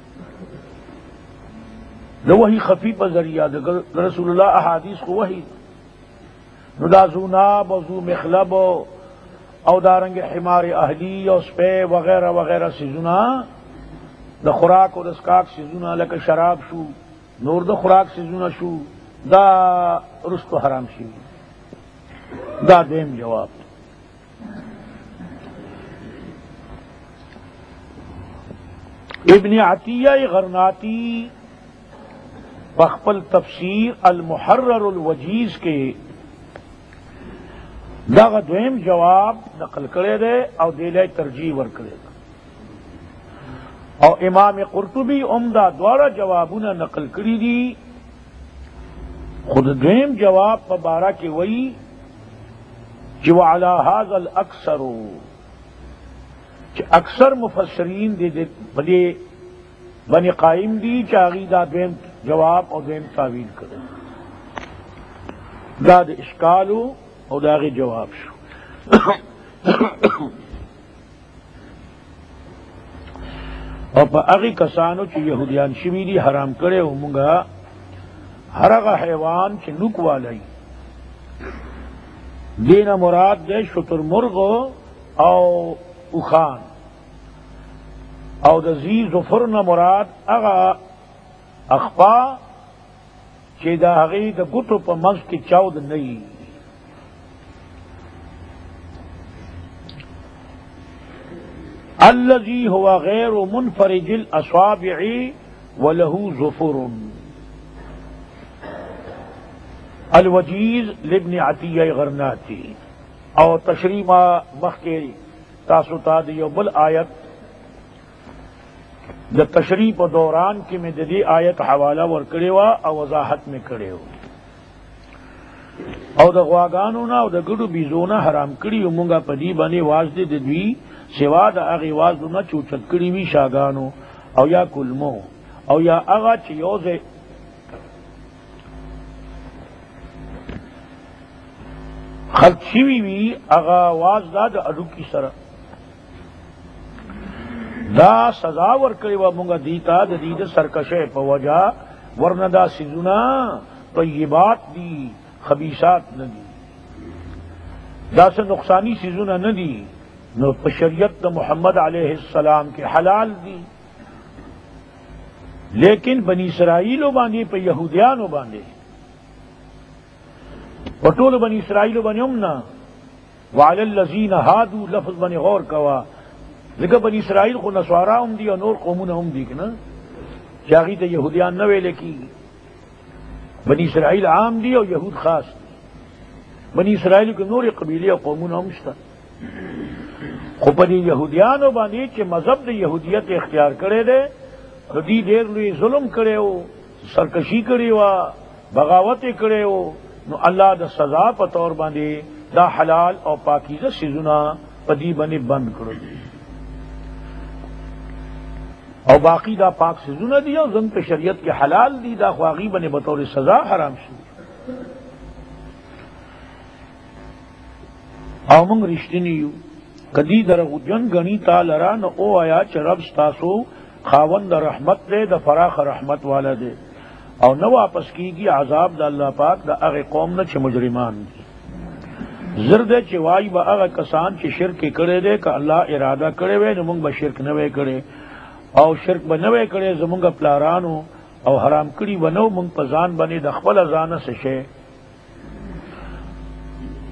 د وحی خفی په ذریعہ د رسول الله احادیث کو وحی. نو دا زوناب او زو مخلب او دارنگ حمار اہلی او سپے وغیرہ وغیرہ سیزونه د خوراک او د اسکاک سیزونه لکه شراب شو، نور د خوراک سیزونه شو، دا رستو حرام شي. دا دیم جواب. ابن عطیہ غرناطی بخپل تفسیر المحرر الوجیز کے دغه دویم جواب نقل کړی دی او دیلای ترجیح ورکړی دی، او امام قرطبی عمدہ دواړه جوابونه نقل کړي دي. خود دویم جواب په باره کې وایي چې وعلى هذا الاکثر، چې اکثر مفسرین دې په دې باندې قائم دي چې هغوی دا دویم جواب او دویم تعویل کړي. دا د اشکالو او داغی جواب شو. او په هغه کسانو چې يهوديان شوي دي حرام کړي او مونږه هر هغه حیوان چې نوک والی دینا مراد دے شترمرغ او اوخان، او د ذی ظفر نه مراد هغه اخپا چې د هغې د ګوتو په منځ کې چاود نه وي. الذي هو غیر منفرج الاصابع وله ظفر. الوجیز لابن عطیہ غرناطی. اور تشریح مخکې تاسو ته د یو بل آیت د تشریح په دوران کې مې د دې آیت حواله ورکړې وه او وضاحت مې کړی و. او د غواګانو نه او د ګډو بیزو نه حرام کړي و مونږه په دې باندې واز دې د دوی سوا د هغې وازو نه چې اوچت کړي وي شاګانو او یا کلمو او یا هغه چې یو ځای خلق شوي وي هغه واز دا د اډوکي سره. دا سزا ورکړې وه مونږه دې ته د دې د سرکشۍ په وجه، ورنه دا سیزونه طیبات دي، خبیثات نه دي، دا څه نقصانی سیزونه نه دي. نو په شریعت د محمد علیہ السلام کې حلال دي، لیکن بنی اسرائیلو باندې په یهودیانو باندې په ټولو بنی اسرائیلو باندې هم نه. وعلى الذین هادو لفظ باندې غور کوا، ځکه بنی اسرائیل خو نصارا هم دي او نور قومونه هم دي کنه چې هغې ته یهودیان نه ویل کېږي. بنی اسرائیل عام دي او یهود خاص دي. بنی اسرائیل کې نورې قبیلې او قومونه هم شته، خو په دې یهودیانو باندې چې مذهب د یهودیت اختیار کړی دی، نو دوی ډېر لوی ظلم کړی و، سرکشي کړې وه، بغاوت یې کړی و. نو الله د سزا په طور باندې دا حلال او پاکیزه سیزونه په دې باندې بند کړل، او باقی دا پاک سیزونه دي او زموږ په شریعت کې حلال دي، دا خو هغې باندې بطور سزا حرام شي. او موږ رښتیني یو. کدی درغجن گنی تا لرا نو او آیا چې رب ستاسو خاوند رحمت دے د فراخ رحمت والا دے، او نو واپس کیږي عذاب د الله پاک د هغه قوم نه چې مجرمان دي. زرد چې وای به هغه کسان چې شرک کړي دي، که الله اراده کړي وي نو موږ به شرک نه وای کړي، او شرک به نه وای کړي زمونږ پلارانو، او حرام کړي ونو موږ په ځان باندې د خپل ځانه څه شي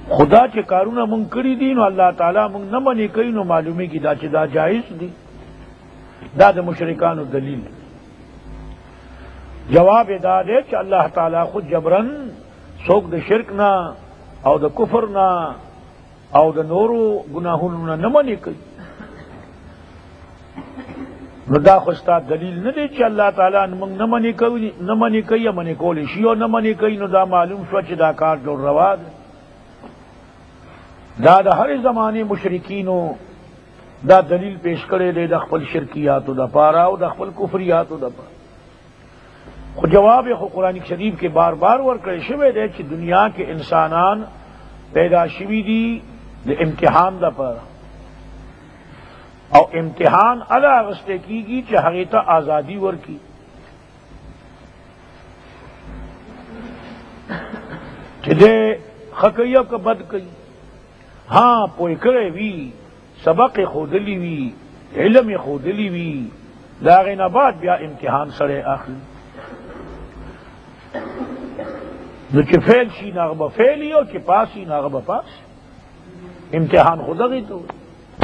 خدا چې کارونه مونږ کړی دي نو الله تعالی مونږ نه منې کوي نو معلومه کی دا چې دا جایز دي. دا د مشرکانو دلیل. جواب دا دی چې الله تعالی خود جبرن څوک د شرک نه او د کفر نه او د نورو گناهونو نه منې کوي. نو دا خو ستا دلیل نه دی چې الله تعالی موږ نه منې کوي، نه منې کوي یا منې کولی شي او نه منې کوي. نو دا معلوم شو چې دا کار ډېر روا دی. دا د هر زمانې مشرکینو دا دلیل پیش کړی دی د خپل شرکیاتو دپاره او د خپل کفریاتو دپاره. خو جواب خو قرآن شریف کې بار بار ورکړی شوی دی چې دنیا کې انسانان پیدا شوي دي د امتحان دپاره، او امتحان الا اغسطے کیگی چې هغې ته آزادی ورکی. چې دې ښه کوي او که بد کوي. ہاں پوی کړی وي، سبق یې ښودلی وي، علم یې ښودلی وي، د هغې نه بعد بیا امتحان سړی اخلي. نو چې فیل شي نو هغه به فیل وي او چې پاس شي نو هغه به پاس. امتحان خو دغې ته وایي.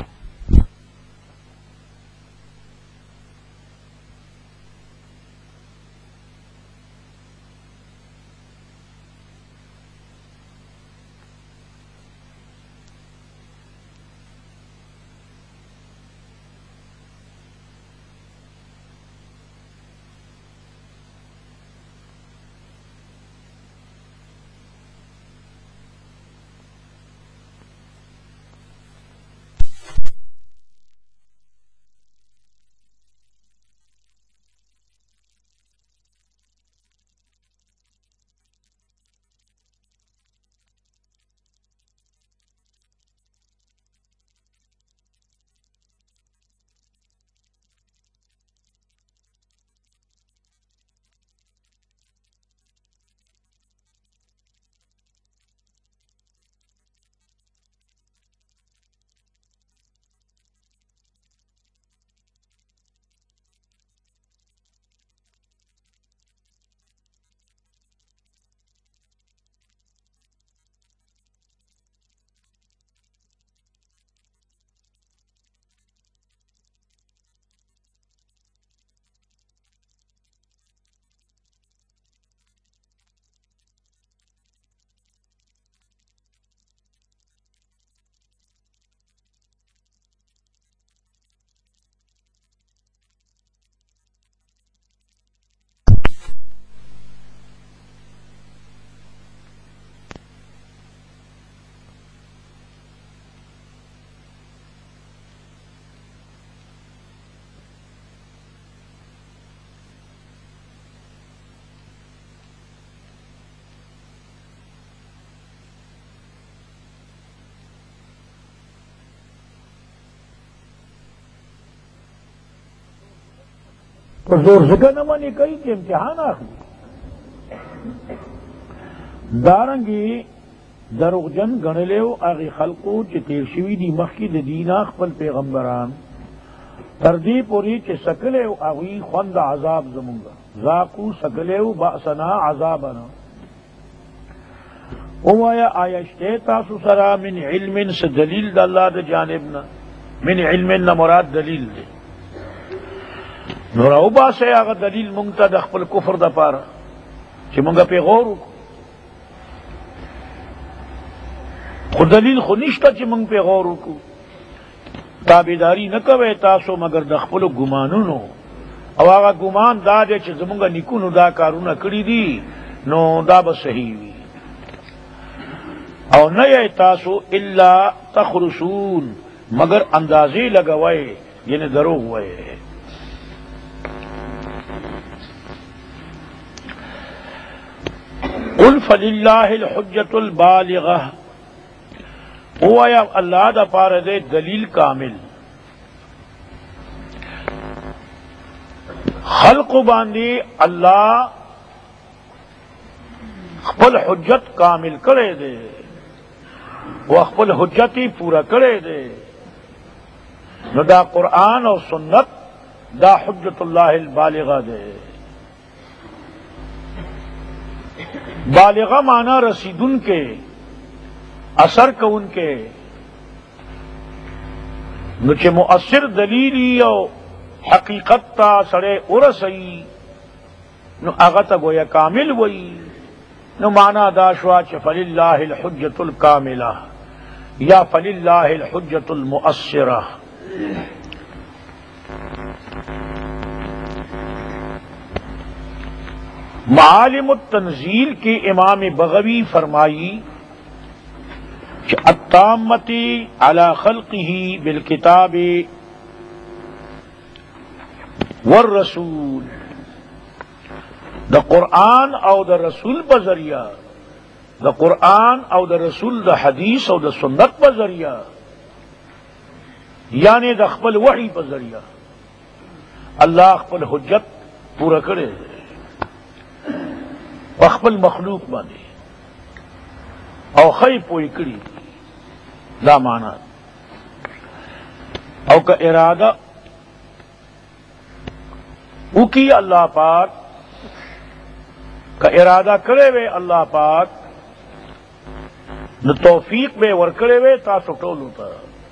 تو زور ذکر نہ منی کئی کہ امتحان آخری. دارنگی دروغجن گنلیو آغی خلقو چی تیر شوی دی مخی دی دینا خپل پیغمبران تردی پوری چی سکلیو آغی خوند عذاب زمونگا ذاکو سکلیو بأسنا عذابنا. اوایا آیشتے تاسو سرا من علم سے دلیل دا اللہ دا جانبنا. من علم نا مراد دلیل دے. نو راو باسه هغه دلیل مونږ ته د خپل کفر د پاره چې مونږ په غور وکړو. خو دلیل خو نشته چې مونږ په غور وکړو. تابعداري نه کوئ تاسو مگر د خپل ګمانونو، او هغه ګمان دا دی چې زمونږ نیکونو دا کارونه کړي دي نو دا به صحیح وي. او نه یې تاسو الا تخرسون مگر اندازې لګوئ، یعنی دروغ وایئ. قل فللہ الحجت البالغہ، او یا اللہ دا پارے دے دلیل کامل. خلق باندی اللہ خپل حجت کامل کرے دے، وہ خپل حجتی پورا کرے دے. نو دا قرآن اور سنت دا حجت اللہ البالغہ دے. بالغہ معنی رسیدن کے، اثر کو ان کے نچے مؤثر دلیلی او حقیقت تا سڑے ارسئی نو اغتا گویا کامل وئی نو مانا داشوا چ فللہ الحجت الکاملہ یا فللہ الحجت المؤثرہ. معالم التنزیل کے امام بغوی فرمائی کہ التامتی علی خلقہ بالکتاب والرسول، دا قرآن او دا رسول بذریعہ، دا قرآن او دا رسول دا حدیث او دا سنت بذریعہ، یعنی دا خپل وحی بذریعہ اللہ خپل حجت پورا کرے خپل مخلوق باندے او خی پوئی کری دا مانا او کا ارادہ او کی اللہ پاک کا ارادہ کرے وے اللہ پاک نو توفیق بے ورکڑے وے تاسو ٹول ہوتا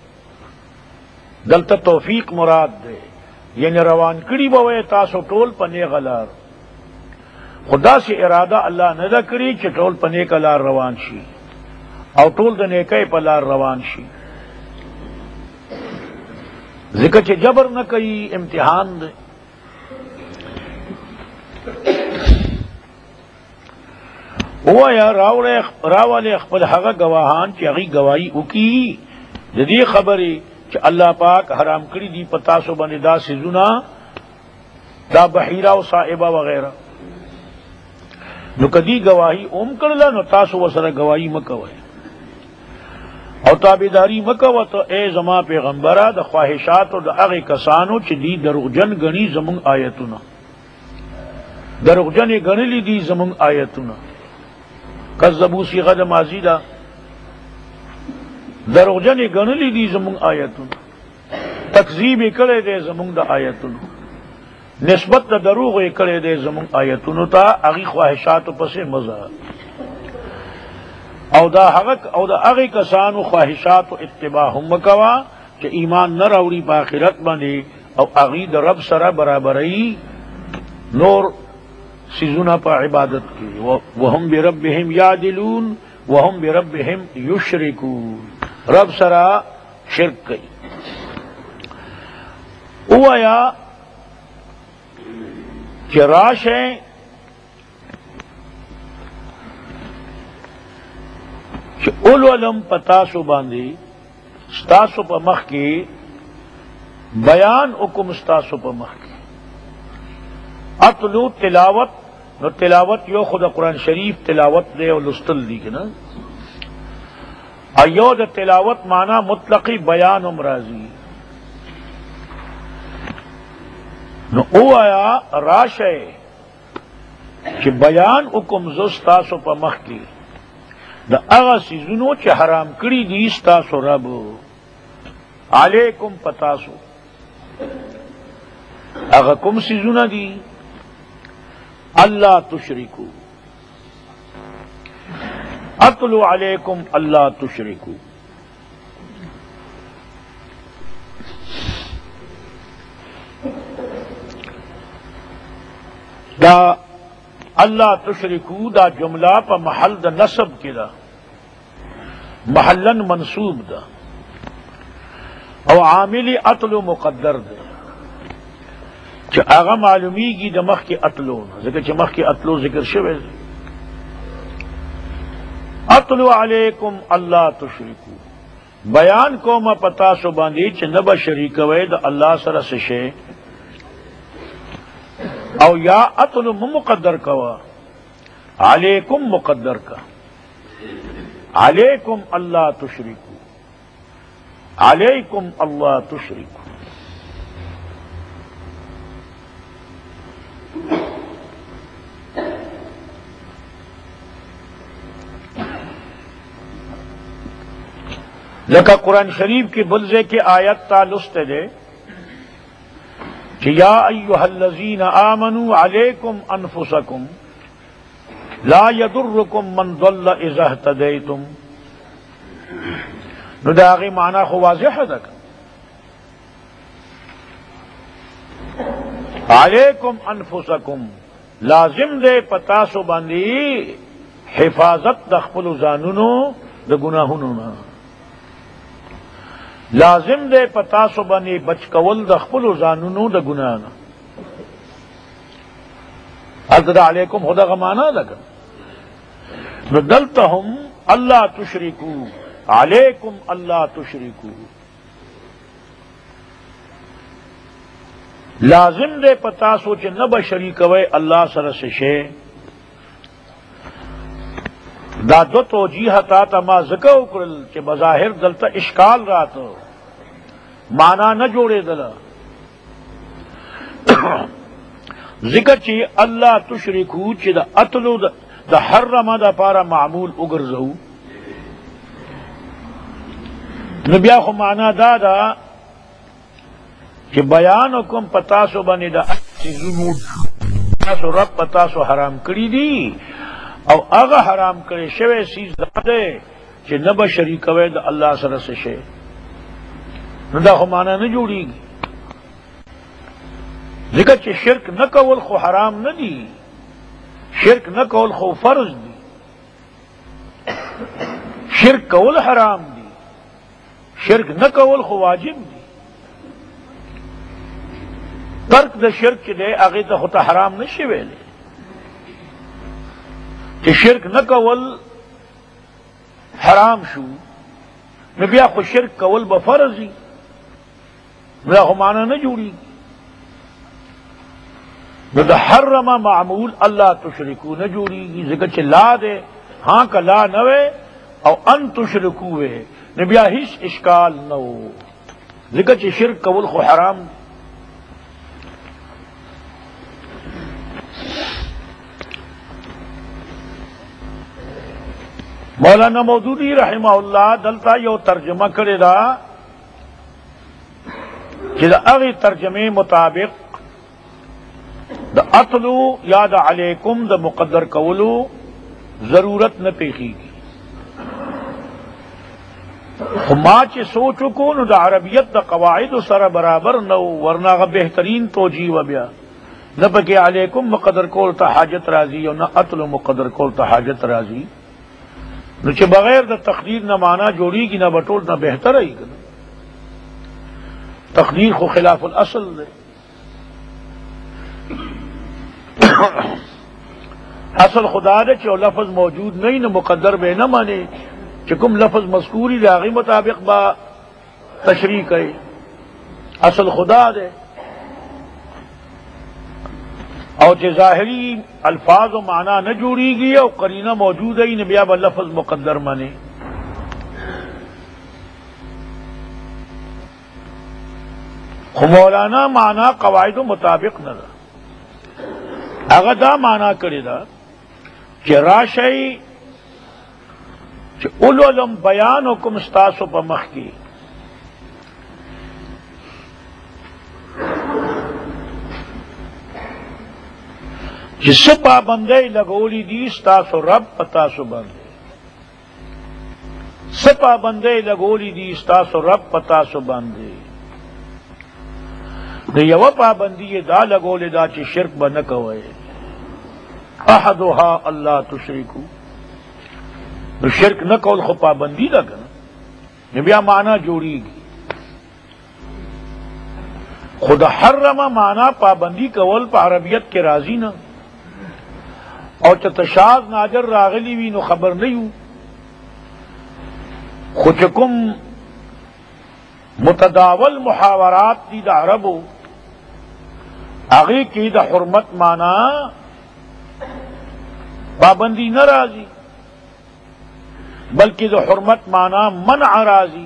دلتا توفیق مراد دے یعنی روان کری بوے تاسو ٹول پنے غلار خدا سے ارادہ اللہ نہ کری کہ ٹول پنے کا لار روان شی او ټول د نیکۍ په لار روان شي ځکه چې جبر نه کوي امتحان دی. ووایا راولې خپل هغه گواهان چې هغې گواهي وکړي د دې خبرې چې الله پاک حرام کړي دي په تاسو باندې دا څیزونه دا بحیره او صائبه وغیره، نو کدی گواہی اوم کړله نو تاسو ورسره گواہی مکوئ او تابعداری مکوه ته اے زما پیغمبره د خواهشات او د هغه کسانو چې دی دروغجن غني زمون آیتونه، دروغجن غنلی دي زمون آیتونه، کذبوا صيغه د ماضی ده، دروغجن غنلی دي زمون آیتونه، تکذیب کړي دي زمون د آیتونو، نسبت د دروغ کړي دي زمون آیتونو ته هغه خواهشات پسې مزه او دا حق او دا هغه کسانو خواهشات او اتباع هم کوا چې ایمان نه راوړي په آخرت باندې او هغه د رب سره برابرۍ نور سيزونه په عبادت کې وهم بربهم یعدلون وهم بربهم یشرکون، رب سره شرک کوي. اوایا چې راشه کہ اولولم پتاسو باندھی ستاسو پا مخ کی بیان حکم ستاسو پا مخ کی اتلو تلاوت نو تلاوت یو خود قرآن شریف تلاوت دے او لستل دی کنا ایو دا تلاوت مانا مطلقی بیان امراضی نو او آیا راشے کہ بیان حکم زو ستاسو پا مخ کی دا اغا سیزنو چه حرام کری دی ستاسو رب علیکم پتاسو اغا کم سیزنو دی اللہ تشرکو اتلو علیکم اللہ تشرکو. دا اللہ تشرکو دا جملہ پا محل دا نصب کی دا محلن منصوب دا او عامل اتلو مقدر دا چا آغا معلومی گی دا مخ کی اتلو ذکر چا مخ کی اتلو ذکر شوئے اتلو علیکم اللہ تشرکو بیان کو ما پتا سو باندی چا نبا شریکوئے دا اللہ سر سشے او یا اتلو مقدر کوا علیکم مقدر کا علیکم اللہ تشرکو علیکم اللہ تشرکو. لکہ قرآن شریف کی بلزے کی آیت تعلق دے کہ یا ایہا الذین آمنوا علیکم انفسکم لا یضرکم من ضل اذا اہتدیتم نو دا هغې معنا خو واضحه ده. علیکم انفسکم، لازم دے پتاسو باندې حفاظت د خپلو ځانونو د ګناهونو نه، لازم دے پتاسو باندې بچ کول د خپلو ځانونو د ګناه نه. هلته د علیکم خو دغه معنا ده که نو دلته هم الله تشرکو، علیکم الله تشرکو، لازم دے پتا سو چې نه به شریکوي الله سره څه شی. دا دو توجیه تا ته ما ذکر وکړل چې بظاهر دلته اشکال راته، معنا نه جوړېدله. ذکر چې الله تشرکو چې د اتلو د حرمه د پاره معمول وګرځو، نو بیا خو معنا دا ده کہ بیان حکم پتاسو بنے دا رب پتاسو حرام کری دی او اغا حرام کرے شوے سیز دے کہ نبا شریک وے دا اللہ سر سے شے، نو دا خو مانا نہ جوڑی گی. ذکر چھ شرک نہ کول خو حرام نہ دی، شرک نہ کول خو فرض دی، شرک کول حرام دی، شرک نہ کول خو واجب دی. ترک د شرک چې دی هغې ته خو ته حرام نشي ویلی، چې شرک نه کول حرام شو نو بیا خو شرک کول به فرض وي، نو دا خو معنا نه جوړېږي. نو د حرمه معمول الله تشرکو نه جوړېږي، ځکه چې لا دی ہاں که لا نه وی او ان تشرکو وی نو بیا هیڅ اشکال نه و، ځکه چې شرک کول خو حرام دی. مولانا مودودی رحمہ اللہ دلتا یو ترجمہ کرے دا کہ دا اغی ترجمے مطابق دا اتلو یا دا علیکم دا مقدر کولو ضرورت نہ پیخی گی. ما چے سوچو کو نو دا عربیت دا قواعد سر برابر نو، ورنہ غا بہترین توجیہ و بیا نہ پکے علیکم مقدر کول تا حاجت راضی اور نہ اتلو مقدر کول تا حاجت راضی، نو چې بغیر د تقدیر نہ مانا جوڑی گی نہ بٹول نہ بہتر ہے. تقدیر خو خلاف الاصل دے. اصل خدا دے چې لفظ موجود نہیں نہ مقدر بے نہ مانے، چې کوم لفظ مذکوری دے هغه مطابق با تشریح کرے. اصل خدا دے اور چې ظاہری الفاظ و معنی نہ جوڑی گی اور قرینہ موجود ہے نہ بیا لفظ مقدر مانے. خو مولانا معنی قواعد و مطابق نہ دا اگر دا معنی کرے دا کہ راشئی کہ علم بیان حکم ستاسو پا مخ کی جس پابندے لگولی دی ستاسو رب پتاسو بندے، سپابندے لگولی دی ستاسو رب پتاسو بندے. یو پابندی دا لگولے دا چی شرک با نکوئے احدها اللہ تشرکو، نو شرک نکول خو پابندی لگا نو بیا معنی جوڑی گی. خود حرم معنی پابندی کول پا عربیت کے راضی نا، اور چتشاز ناجر راغلی وی نو خبر نہیں خوچکم متداول محاورات دی دا عربو آگے کی دا حرمت مانا پابندی نہ راضی بلکہ دا حرمت مانا منع راضی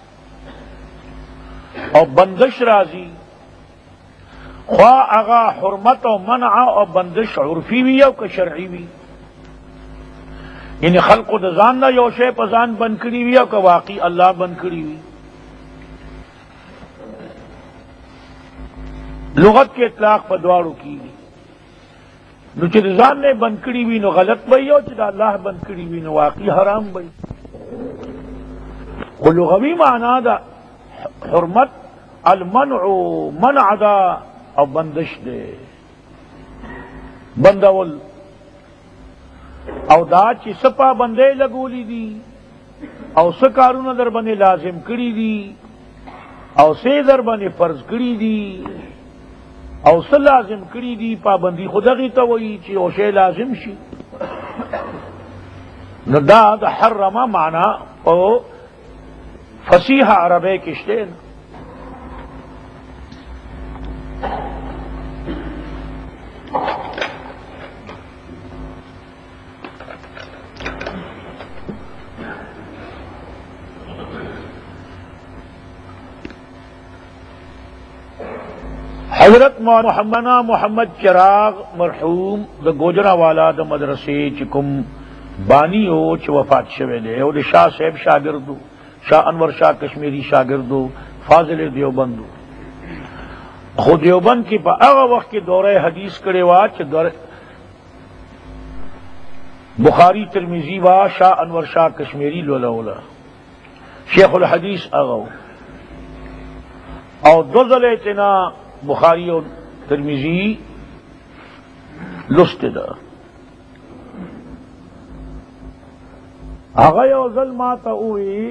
اور بندش راضی. خواہ اغا حرمت و منع اور بندش عرفی بھی او کہ شرعی بھی، یعنی خلق و دزان نہ یوشے پزان بند کری ہوئی او کہ واقعی اللہ بند کری ہوئی. لغت کے اطلاق پر دوارو کی نو چې ځان نے بند کړي وي نو غلط وي او چې اللہ بند کړي وي نو واقعي حرام وي. خو لغوی معنا دا حرمت المنع منع دا او بندش دے بندول او دا چې سپا بندے لگولی دی او سکارونه در باندې لازم کړی دي او سې در باندې فرض کړی دي او څه لازم کړی دي پابندی خدای ته وایي چې او شی لازم شي نو دا د حرم معنا او فصیح عربی کې شته حضرت محمد چراغ مرحوم د گوجرا والا د مدرسې چې کوم بانی او چې وفات شوه دی او د شاه صاحب شاګردو شاه انور شاه کشمیری شاګردو فاضل دیوبندو خو دیوبند کې په هغه وخت کې دوره حدیث کړي وا چې بخاری ترمذی وا شاه انور شاه کشمیری لولا شیخ الحدیث هغه او دوزله تنا بخاری اور ترمذی لست دا هغه یو ځل ما ته وی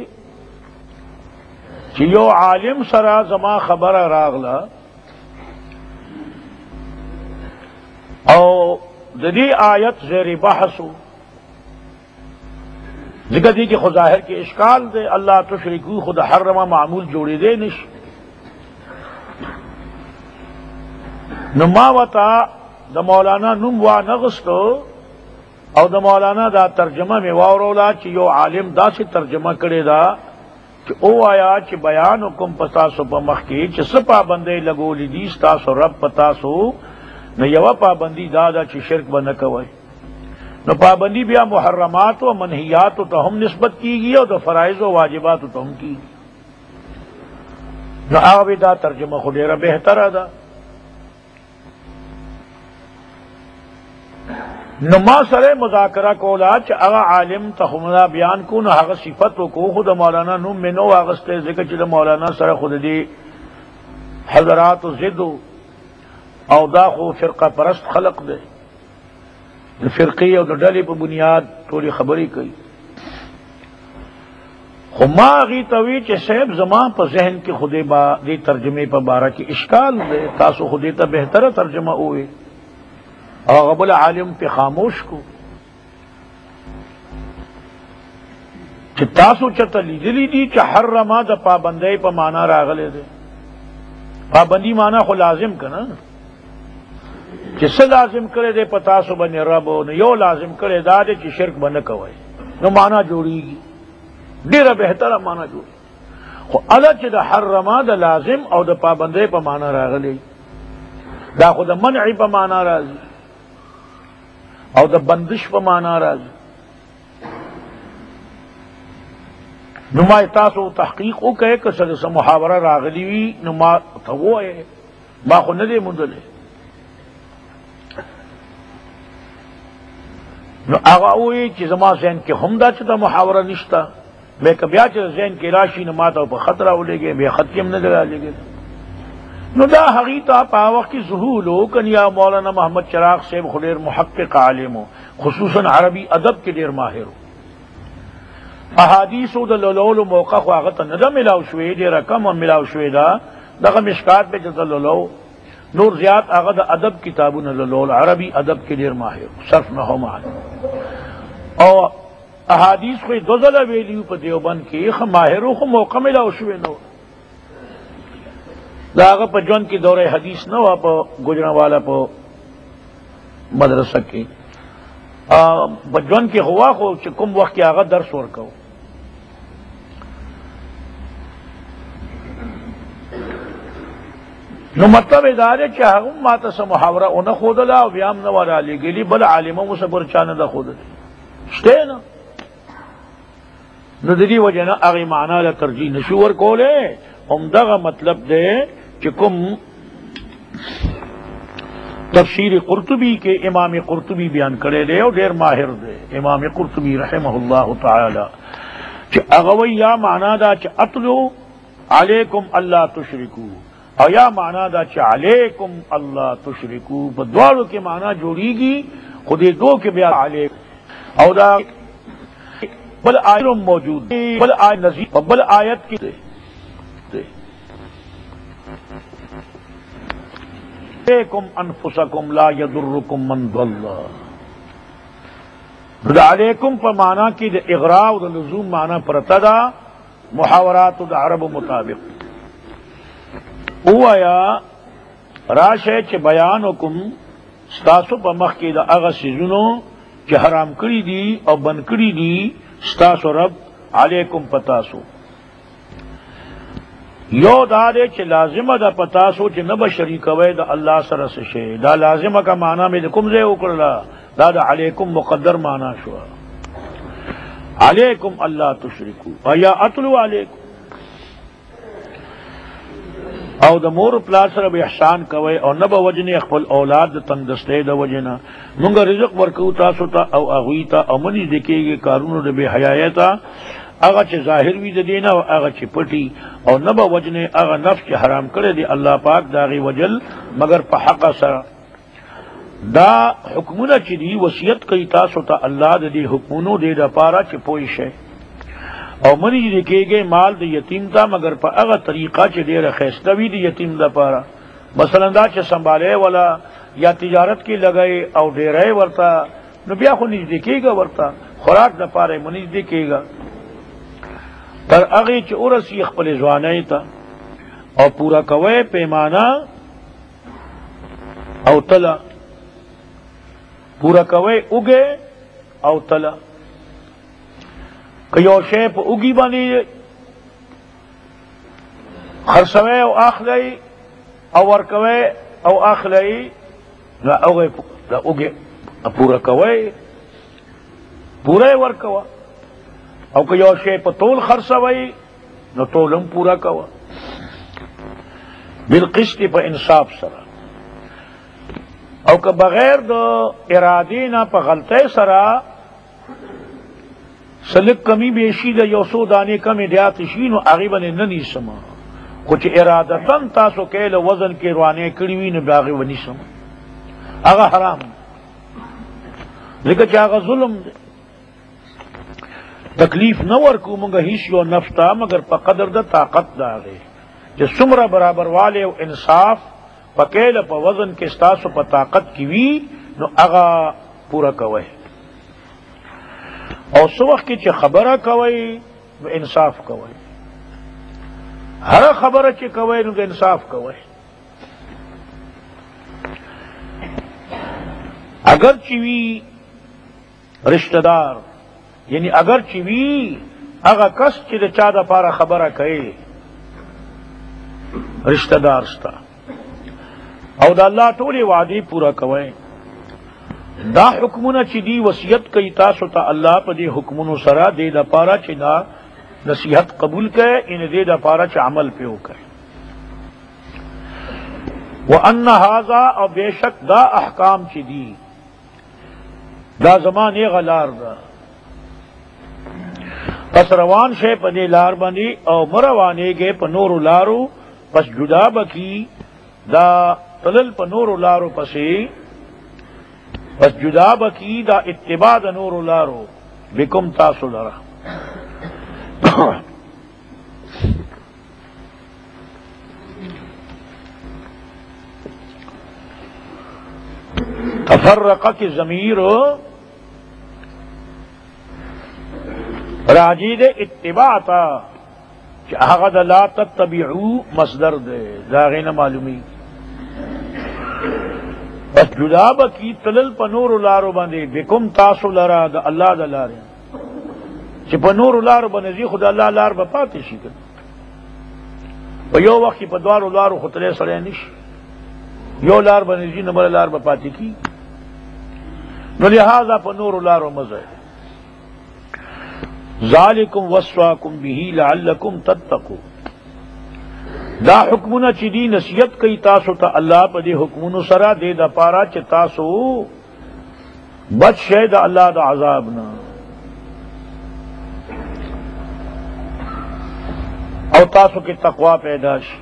چې یو عالم سره زما خبره راغله او د دې آیت زیر بحثو ذکر دی کہ خود ظاہر کے اشکال دے اللہ تشرکو خود حرمہ معمول جوڑی دے نش نما وتا د مولانا نوم وا نغستو او د مولانا دا ترجمه می واورولا چې یو عالم دا سے ترجمه کړي دا چې او آیا چې بیان حکم پتا سو په مخ کې چې سپا بندې لګولې دي تاسو رب پتا سو نو یو پابندی دا چې شرک بنه کوي نو پابندی بیا محرمات او منہیات ته هم نسبت کیږي او د فرائض او واجبات ته هم کیږي نو هغه دا ترجمه خو ډیره بهتره ده نو ما سره مذاکرہ کولا چې هغه عالم ته همدا بیان کو نو هغه صفت کو خود مولانا نو منو واغسته ذکر چې مولانا سره خود دی حضرات زد او دا خو فرقه پرست خلق دی فرقی او د ډلې په بنیاد ټولې خبرې کوي خو ما غي توی چې صاحب زما په ذهن کې خوده با دې ترجمه په باره کې اشکال دی تاسو خوده ته بهتره ترجمه وې او غبل عالم پہ خاموش کو چې تاسو چته لیدلی دي چې حرمه د پابندۍ په معنا راغله ده پابندی معنا خو لازم کنه چې څه لازم کړي ده پتا سو باندې رب نو یو لازم کړي دا چې شرک باندې کوي نو معنا جوړیږي ډیره بهتره معنا جوړي خو الا چې د حرمه د لازم او د پابندۍ په معنا راغلي دا خو د منع په معنا راځي او د بندش په معنا راځي نو ما تاسو تحقیق وکړئ که څه محاوره راغلی وي نو ما ته وایي ما خو نه دی موندلی نو هغه وایي چې زما ذهن کې هم دا چې دا محاوره نشته مې که بیا چې ذهن کې راشي نو ما ته په خط راولېږي بیا خط کې هم نه دی راولېږي نو دا حقیقتا پا وقت کی ظہول ہو کنیا مولانا محمد چراغ صاحب خلیر محقق عالم ہو خصوصاً عربی ادب کے دیر ماہر ہو احادیث دا لولو موقع خواغتا ندا ملاو شوی دیر کم ملاو شوی دا دغا مشکات پہ جتا لولو نور زیاد آغا دا ادب کتابون لولو عربی ادب کے دیر ماہر ہو صرف نہ ہو معنی اور احادیث کوئی دوزل ویلیو پا دیوبند کی ماہر ہو موقع ملاو شوی نو دا هغه په ژوند کې دوره حدیث نه و په ګوجرانوالا په مدرسه کې په ژوند کې هوا خو چې کوم وخت کې هغه درس ورکاو نو مطلب دا دی چې هغه ماته سم محاوره اون خودله او بیا هم نه وره لګلی بل عالمه مو صبر چانه د خود شته نه نو د دې وجه نه هغه معنا له ترجیح نشو ورکوله عمدہ مطلب دے کہ کم تفسیر قرطبی کے امام قرطبی بیان کرے دے اور دیر ماہر دے امام قرطبی رحمہ اللہ تعالی کہ اغوی یا معنا دا چ اتلو علیکم اللہ تشرکو او یا معنا دا چ علیکم اللہ تشرکو بدوارو کے معنی جوڑی گی خود دو کے بیا علیکم او دا بل آیت موجود بل آیت نظیر بل آیت کی علیکم انفسکم لا یضرکم من ضل دا علیکم پر معنی کی دا اغراء و دا لزوم معنی پرتدا محاورات دا عرب مطابق او آیا راشه چه بیانکم ستاسو پا مخ کی دا اغا سیزنو چه حرام کری دی او بند کری دی ستاسو رب علیکم پتاسو یو دا دے چه لازمه دا پتاسو چه نبا شریکوی دا اللہ سرس شے دا لازمه کا معنی میں دا کم زے اکرلا دا علیکم مقدر معنی شوا علیکم اللہ تشرکو یا اتلو علیکم او دا مور پلار سره به احسان کوي او نه به وجنی خپل اولاد تندسته د وجنا مونږ رزق ورکو تاسو ته او اغوی ته او منی دکېږي کارونو د به حیایتا هغه چې ظاهر وي د دینه او هغه چې پټي او نه به وجنی هغه نفس چې حرام کړی دی الله پاک داغي وجل مگر په حق سره دا حکمونه چې دی وصیت کوي تاسو ته الله د دې حکمونو د لپاره چې پوي شي او منی دکېږي مال د یتیم ته مگر په هغه طریقه چې ډیره خسته وي د یتیم لپاره مثلا دا چې سنباله ولا یا تجارت کې لګای او ډیره ورته نو بیا خو نږدې کېږي ورته خوراک د پاره منی دکېږي تر هغه چې ورسی خپل ځوانۍ ته او پورا کوي پیمانه او تلا پورا کوي اوګه او تلا کہ یو شے پا اگی بانی خرسوے او آخلائی او ورکوے او آخلائی نا اگے پورا کوے پورا ورکوا او کہ یو شے پا طول خرسوے نا طولم پورا کوا بالقسط پا انصاف سرا او کہ بغیر دو ارادینا پا غلطے سرا سلک کمی بیشی دا یوسو دانے کمی دیات شینو اغیبا نے ننی سما کچھ ارادتن تاسو کیل وزن کے روانے کڑیوی نو باغی ونی سما اغا حرام لیکن چاگا ظلم دے تکلیف نور کو منگا ہیشیو نفتا مگر پا قدر دا طاقت دا گے جو سمرہ برابر والے و انصاف پا کیل پا وزن کے ستاسو پا طاقت کیوی نو اغا پورا کوئے او سو وقت کی چه خبره کوي نو انصاف کوي هر خبره چې کوي نو انصاف کوي اگر چوی رشتہ دار یعنی اگر چوی هغه کس چې د چا د پاره خبره کوي رشتہ دار ستا او د الله ټولې وعده پورا کوي دا حکمونه چې دی وصیت کوي تاسو ته الله په دې حکمونو سره دې د پاره چې دا نصیحت قبول کړي ان دې د پاره چې عمل پیو کړي وان هذا او بیشک دا احکام چې دی دا زمانه غلار دا پس روان شي په دې لار باندې او مروانېږي په نور لارو پس جدا بکی دا تلل په نور لارو پسې بس جدا بکی دا اتباع دا نور لارو بکم تاسو لرا تفرقہ کی ضمیر راجی دے اتباع تا چاہد لا تتبعو مصدر دے داغین معلومی بس جدا بکی تلل پا نور لارو باندے بکم تاسو لرا دا اللہ دا لارے چی پا نور لارو بنزی خود اللہ لار با پاتے شی کر پا یو وقتی پا دوارو لارو خطلے سڑے نش یو لار بنزی نمبر لار با پاتے کی نو لہذا پا نور لارو مزے ذالکم وصواکم بہی لعلکم تتقو دا حکمونه چې دی نصیحت کوي تاسو ته الله په دې حکمونو سره دې د پاره چې تاسو بچ شئ د الله د عذاب نه او تاسو کې تقوا پیدا شي.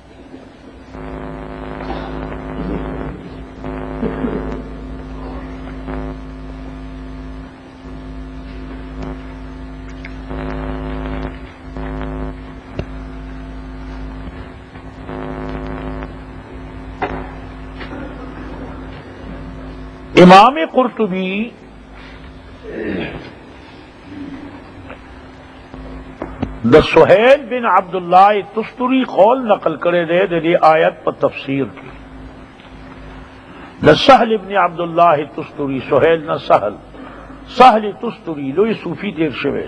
امام قرطبی د سہیل بن عبداللہ تستری قول نقل کرے دے دی آیت پر تفسیر کی. د سہل ابن عبداللہ تستری، سہیل نہ سہل، سہل تستری لوی صوفی تیر شوے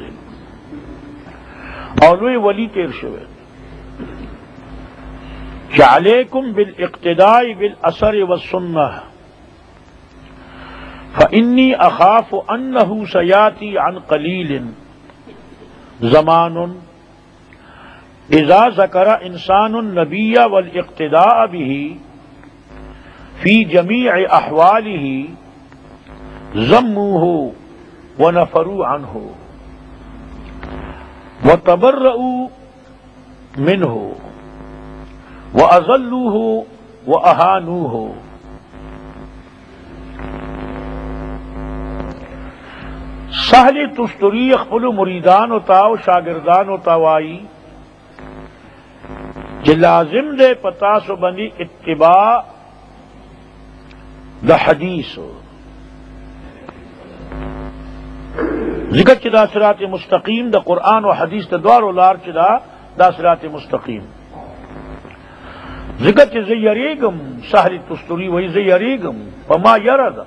اور لوی ولی تیر شوے. علیکم بالاقتداء بالاثر والسنہ فإنی اخاف انہ سیاتی عن قلیل زمان اذا ذکر انسان النبی والاقتداء به فی جمیع احوالہ ذموہ ونفروا عنہ وتبرؤوا منہ واذلوہ واہانوہ. سہل تستری خپل مریدان ہوتا و شاگردان ہوتا وائی کہ لازم دے پتا سو بنی اتباع دا حدیث ذکر چدا صراط مستقیم دا قرآن و حدیث دا دوار و لار چدا دا صراط مستقیم ذکر چ زیریگم سہل تستری وہی زیریگم فما یرد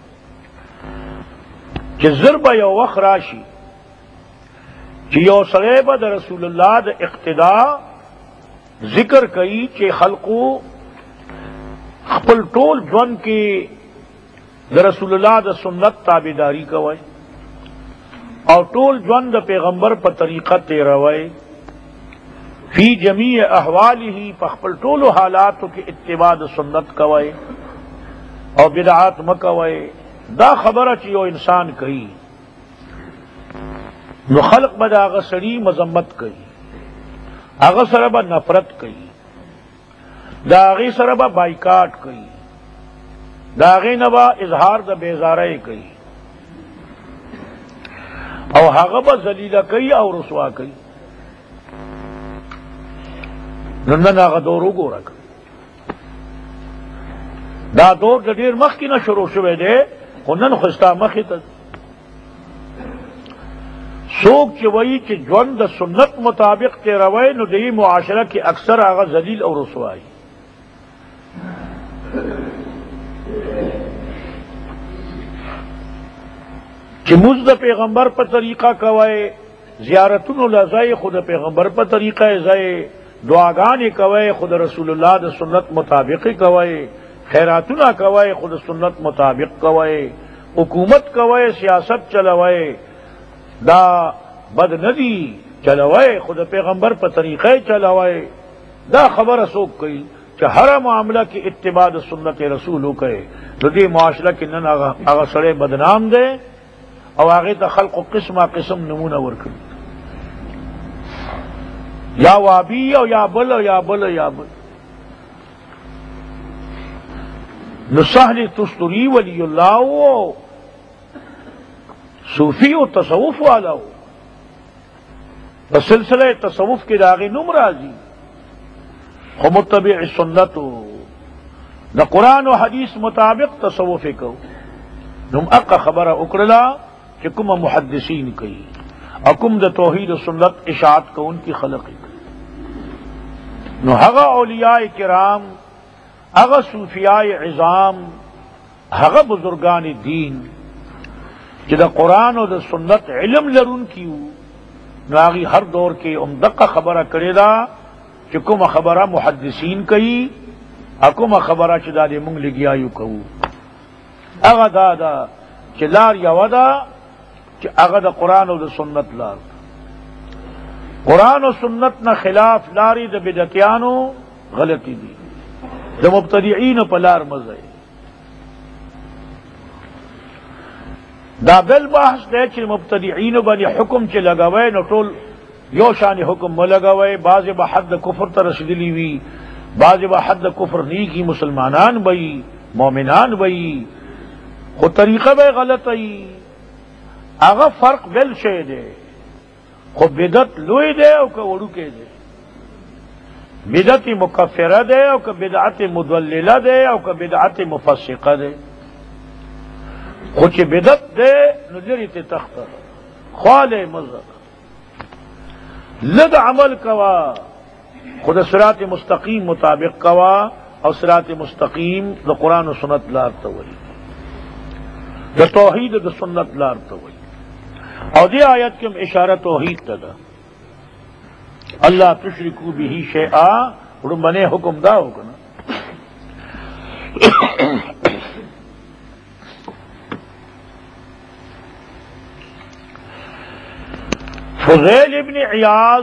کہ ضرب یو وخ راشی کہ یو سڑے با دا رسول اللہ دا اقتداء ذکر کئی کہ خلقو خپل ٹول جون کی دا رسول اللہ دا سنت تابداری کوئے اور ٹول جون دا پیغمبر پا طریقہ تیروئے فی جمیع احوالہ پخپل ٹول حالاتو کی اتباع دا سنت کوئے اور بدعات مکوئے. دا خبر چی یو انسان کئی نو خلق با دا آغا سری مذمت کئی، آغا سر با نفرت کئی، دا آغی سر با بائیکاٹ کئی، دا آغی نبا اظہار دا بیزارے کئی، او آغا با ذلیلہ کئی او رسوا کئی. نندن آغا دورو گو رکھ دا دور دا دیر مخ کی نہ شروع شوے دے خنن خستا مخی تا سوک چوئی چی جون دا سنت مطابق تے روئے نو دی معاشرہ کی اکثر آغا ذلیل اور رسوائی. چی مزد پیغمبر پر طریقہ کوئے زیارتن لزائے خود پیغمبر پر طریقہ زائے دعاگانی کوئے خود رسول اللہ دا سنت مطابق کوئے خیراتنا کوئے خود سنت مطابق کوئے حکومت کوئے سیاست چلوئے دا بد ندی چلوئے خود پیغمبر پر طریقے چلوئے. دا خبر سوک کئی کہ ہر معاملہ کی اتباع سنت رسول ہو کہے تو دی معاشرہ کی نن آغا سڑے بدنام دے اور آگے تا خلق و قسم قسم نمونہ ورکن یا وابی او یا بل او یا بل یا بل. نو سہل تستری ولی اللہ ہو صوفی و تصوف والا ہو بسلسلہ تصوف کے داغی نم راضی خو متبع سنت ہو نہ قرآن و حدیث مطابق تصوف کو نم اقا خبر اکرلا کہ کم محدثین کئی اکم دا توحید و سنت اشاعت کو ان کی خلقی نو حغا اولیاء کرام اغا صوفیاء عظام اغا بزرگان دین کہ دا قرآن و دا سنت علم لرون کیو نو آغی ہر دور کے امدقہ خبرہ کرے دا کہ کم خبرہ محدثین کئی اکم خبرہ چدا دے منگ لگیایو کہو اغا دا کہ لار یودا کہ اغا دا قرآن و دا سنت لار قرآن و سنت نہ خلاف لاری دا بدعتیانو غلطی دی دا مبتدعین پلار مزے دا بل بحث دے چھ مبتدعین بنی حکم چھ لگوے نو ٹول یو شان حکم ملگوئے بعض بحد کفر ترسدلی وی بعض بحد کفر نی کی مسلمانان بئی مومنان بئی خود طریقہ بے غلط ای آغا فرق بل شے دے خود بدت لوئی دے او کہ وڑو کے دے بدعت مکفرہ دے او کہ بدعت مدللہ دے او کہ بدعت مفسقہ دے خود چی بدعت دے نجری تی تخت خوال مزد لد عمل کوا خود صراط مستقیم مطابق کوا اور صراط مستقیم دا قرآن و سنت لار توئی دا توحید دا سنت لار توئی اور دی آیت کم اشارہ توحید دا اللہ تشرکو بھی شیئا رمبنے حکم دا ہوگا نا فضیل ابن عیاض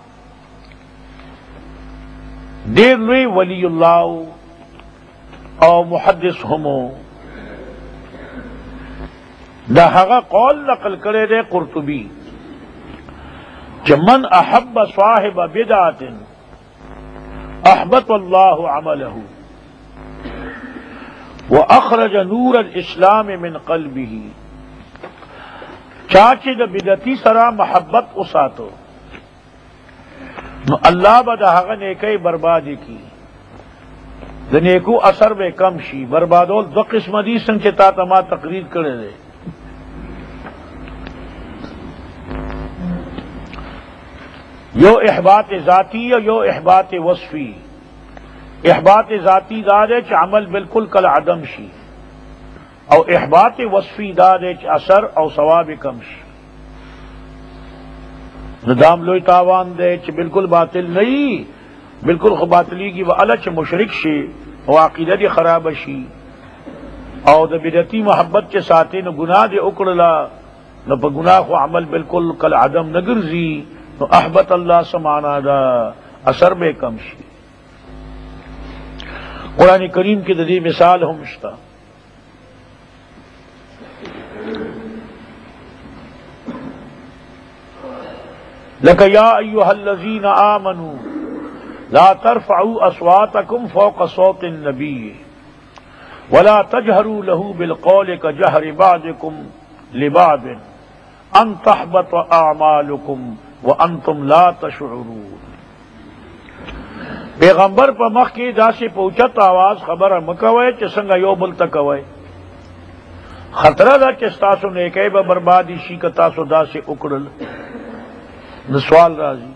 دیر لوی ولی اللہ او محدث ہمو دا حقا قول نقل کرے دے قرطبی من احب صاحب بدعت احبط اللہ عملہ واخرج نور الاسلام من قلبہ چاچے دا بدعتی سرا محبت اساتو نو اللہ با دا حقا نیکی بربادی کی دا نیکو اثر بے کم شی بربادول دو قسم دی سنگ چے تا تما تقریر کرے دے یو احباط ذاتی یو احباط وصفی احباط ذاتی دارے چ عمل بالکل کل عدم شی او احباط وصفی دارے چ اثر او ثواب کم شی ندام لوی تاوان دے چ بالکل باطل نہیں بالکل باطلی کی وعلا چ مشرک شی او عقیدہ دی خراب شی او دا بدعتی محبت کے ساتھ نو گناہ دے اکڑلا نو پا گناہ کو عمل بالکل کل عدم نگرزی نو احبت اللہ سمانا دا اثر بے کم شی قرآن کریم کی دی مثال ہم مشتا لَكَ يَا أَيُّهَا الَّذِينَ آمَنُوا لَا تَرْفَعُوا أَصْوَاتَكُمْ فَوْقَ صَوْتِ النَّبِيِّ وَلَا تَجْهَرُوا لَهُ بِالْقَوْلِ كَجَهْرِ بَعْضِكُمْ لِبَعْضٍ أَن تَحْبَطَ أَعْمَالُكُمْ وَأَنْتُمْ لَا تَشْعُرُونَ پیغمبر پا مخ کی دا سے پوچھت آواز خبر مکوئے چسنگا یو بلتا کوئے خطرہ دا چستاسو نیکے با بربادی شی کتاسو دا سے اکڑل نسوال رازی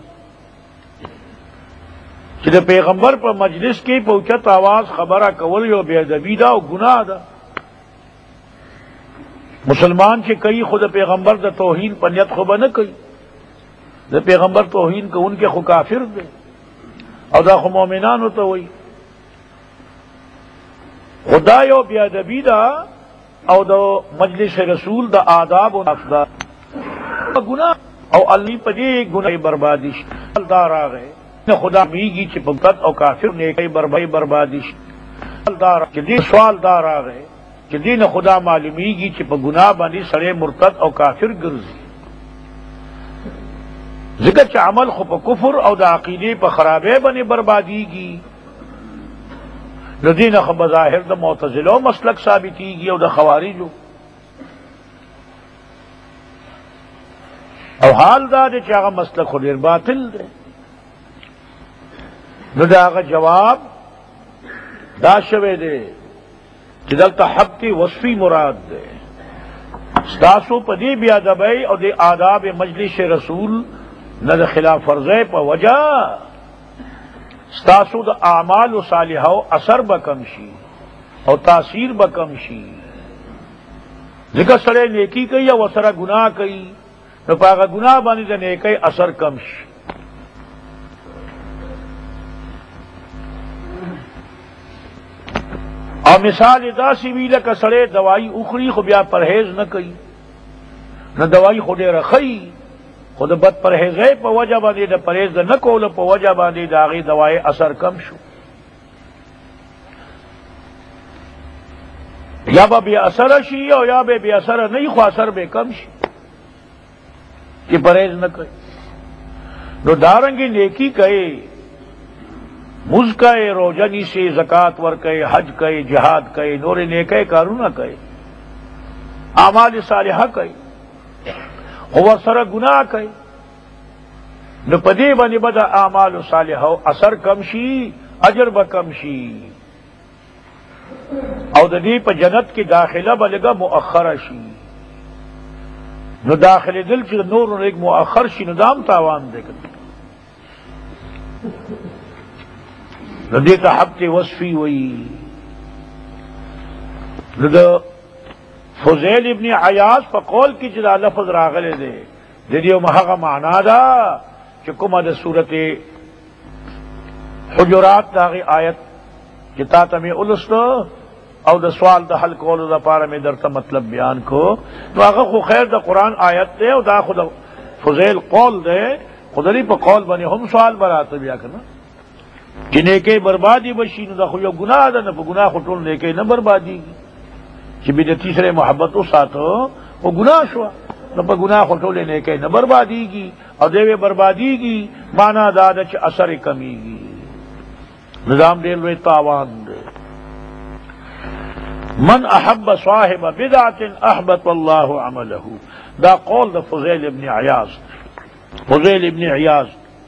چی دا پیغمبر پا مجلس کی پوچھت آواز خبرہ کول یو بے ادبی دا و گناہ دا مسلمان چی کئی خود پیغمبر دا توہین پنیت خوبہ نہ کئی دا پیغمبر توہین کو ان کے خو کافر دے او دا خو مومنان ہوتا ہوئی خدا یو بے ادبی دا او دا مجلس رسول دا آداب و افضال گناہ او اللہ پدی گناہ بربادش دار آگئے خدا میگی چی پمتت او کافر نیکی بربادش چلی سوال دار آگئے چلی نہ خدا معلومیگی چی پا گناہ بانی سڑے مرتد او کافر گرزی ذکر چا عمل خو پا کفر او دا عقیدے پا خرابے بنی بربادی گی ندین خو بظاہر دا معتزلہ مسلک ثابتی گی او دا خوارجو او حال دا دے چاگا مسلک خودیر باطل دے نو دا آگا جواب دا شوے دے چی دلتا حق تی وصفی مراد دے ستاسو پا دی بیادبائی او دی آداب مجلس رسول نہ دا خلاف ورزے پا وجہ ستاسو دا اعمال و صالحہ و اثر بکم شی او تاثیر بکم شی ذکر سڑے نیکی کئی یا وسرا گناہ کئی نو پاگا گناہ بانی دا نیکی اثر کم شی اور مثال دا سی بھی لکا سڑے دوائی اخری خو بیا پرہیز نہ کئی نہ دوائی خودے رخی خود بد پرہیزے پا وجہ باندے دا پرہیز دا نکول پا وجہ باندے دا آغی دوائی اثر کم شو یا با بے اثر شی او یا بے اثر نہیں خو اثر بے کم شی کہ پرہیز نہ کرے نو دارنگی نیکی کہے، مز کہے، روزنی سے زکات ور کہے، حج کہے، جہاد کہے، نور نیکے کارونه کہے، اعمال صالحہ کہے، او سره گناہ کہے، نو پدی باندې بدا اعمال صالحہ اثر کم شي، اجر به کم شي، او د دې په جنت کې داخله بلګه مؤخره شي. نو داخله دل چې نور ایک مؤخر شي نو دام تاوان دی. نو دې ته حق وصفی وی. نو د فضیل ابن عیاض په قول کې چې دا لفظ راغلی دی د دې هغه معنا ده چې کومه د سورته حجرات داغه آیت چې تا ته مې ولستو او د سوال د حل کولو لپاره مې درته مطلب بیان کو، نو هغه خو خیر د قرآن آیت دی او دا خو د فضیل قول دی، خدای په قول باندې هم سوال براته بیا کنه چې نیکي بربادي بشي، نو دا خو یو ګناه ده، نه په ګناه خو ټول نیکي نه بربادي چې بدعتي سره محبت وساتو او ګناه شو، نو په ګناه خو ټول نیکي نه برباديږي، او دوی برباديږي معنا دا ده چې اثر کمیږي، نظام ډېر لوی تاوان دی. من احب صاحب بدعت احبط الله عمله، دا قول دا فضیل ابن عیاض. فضیل ابن عیاض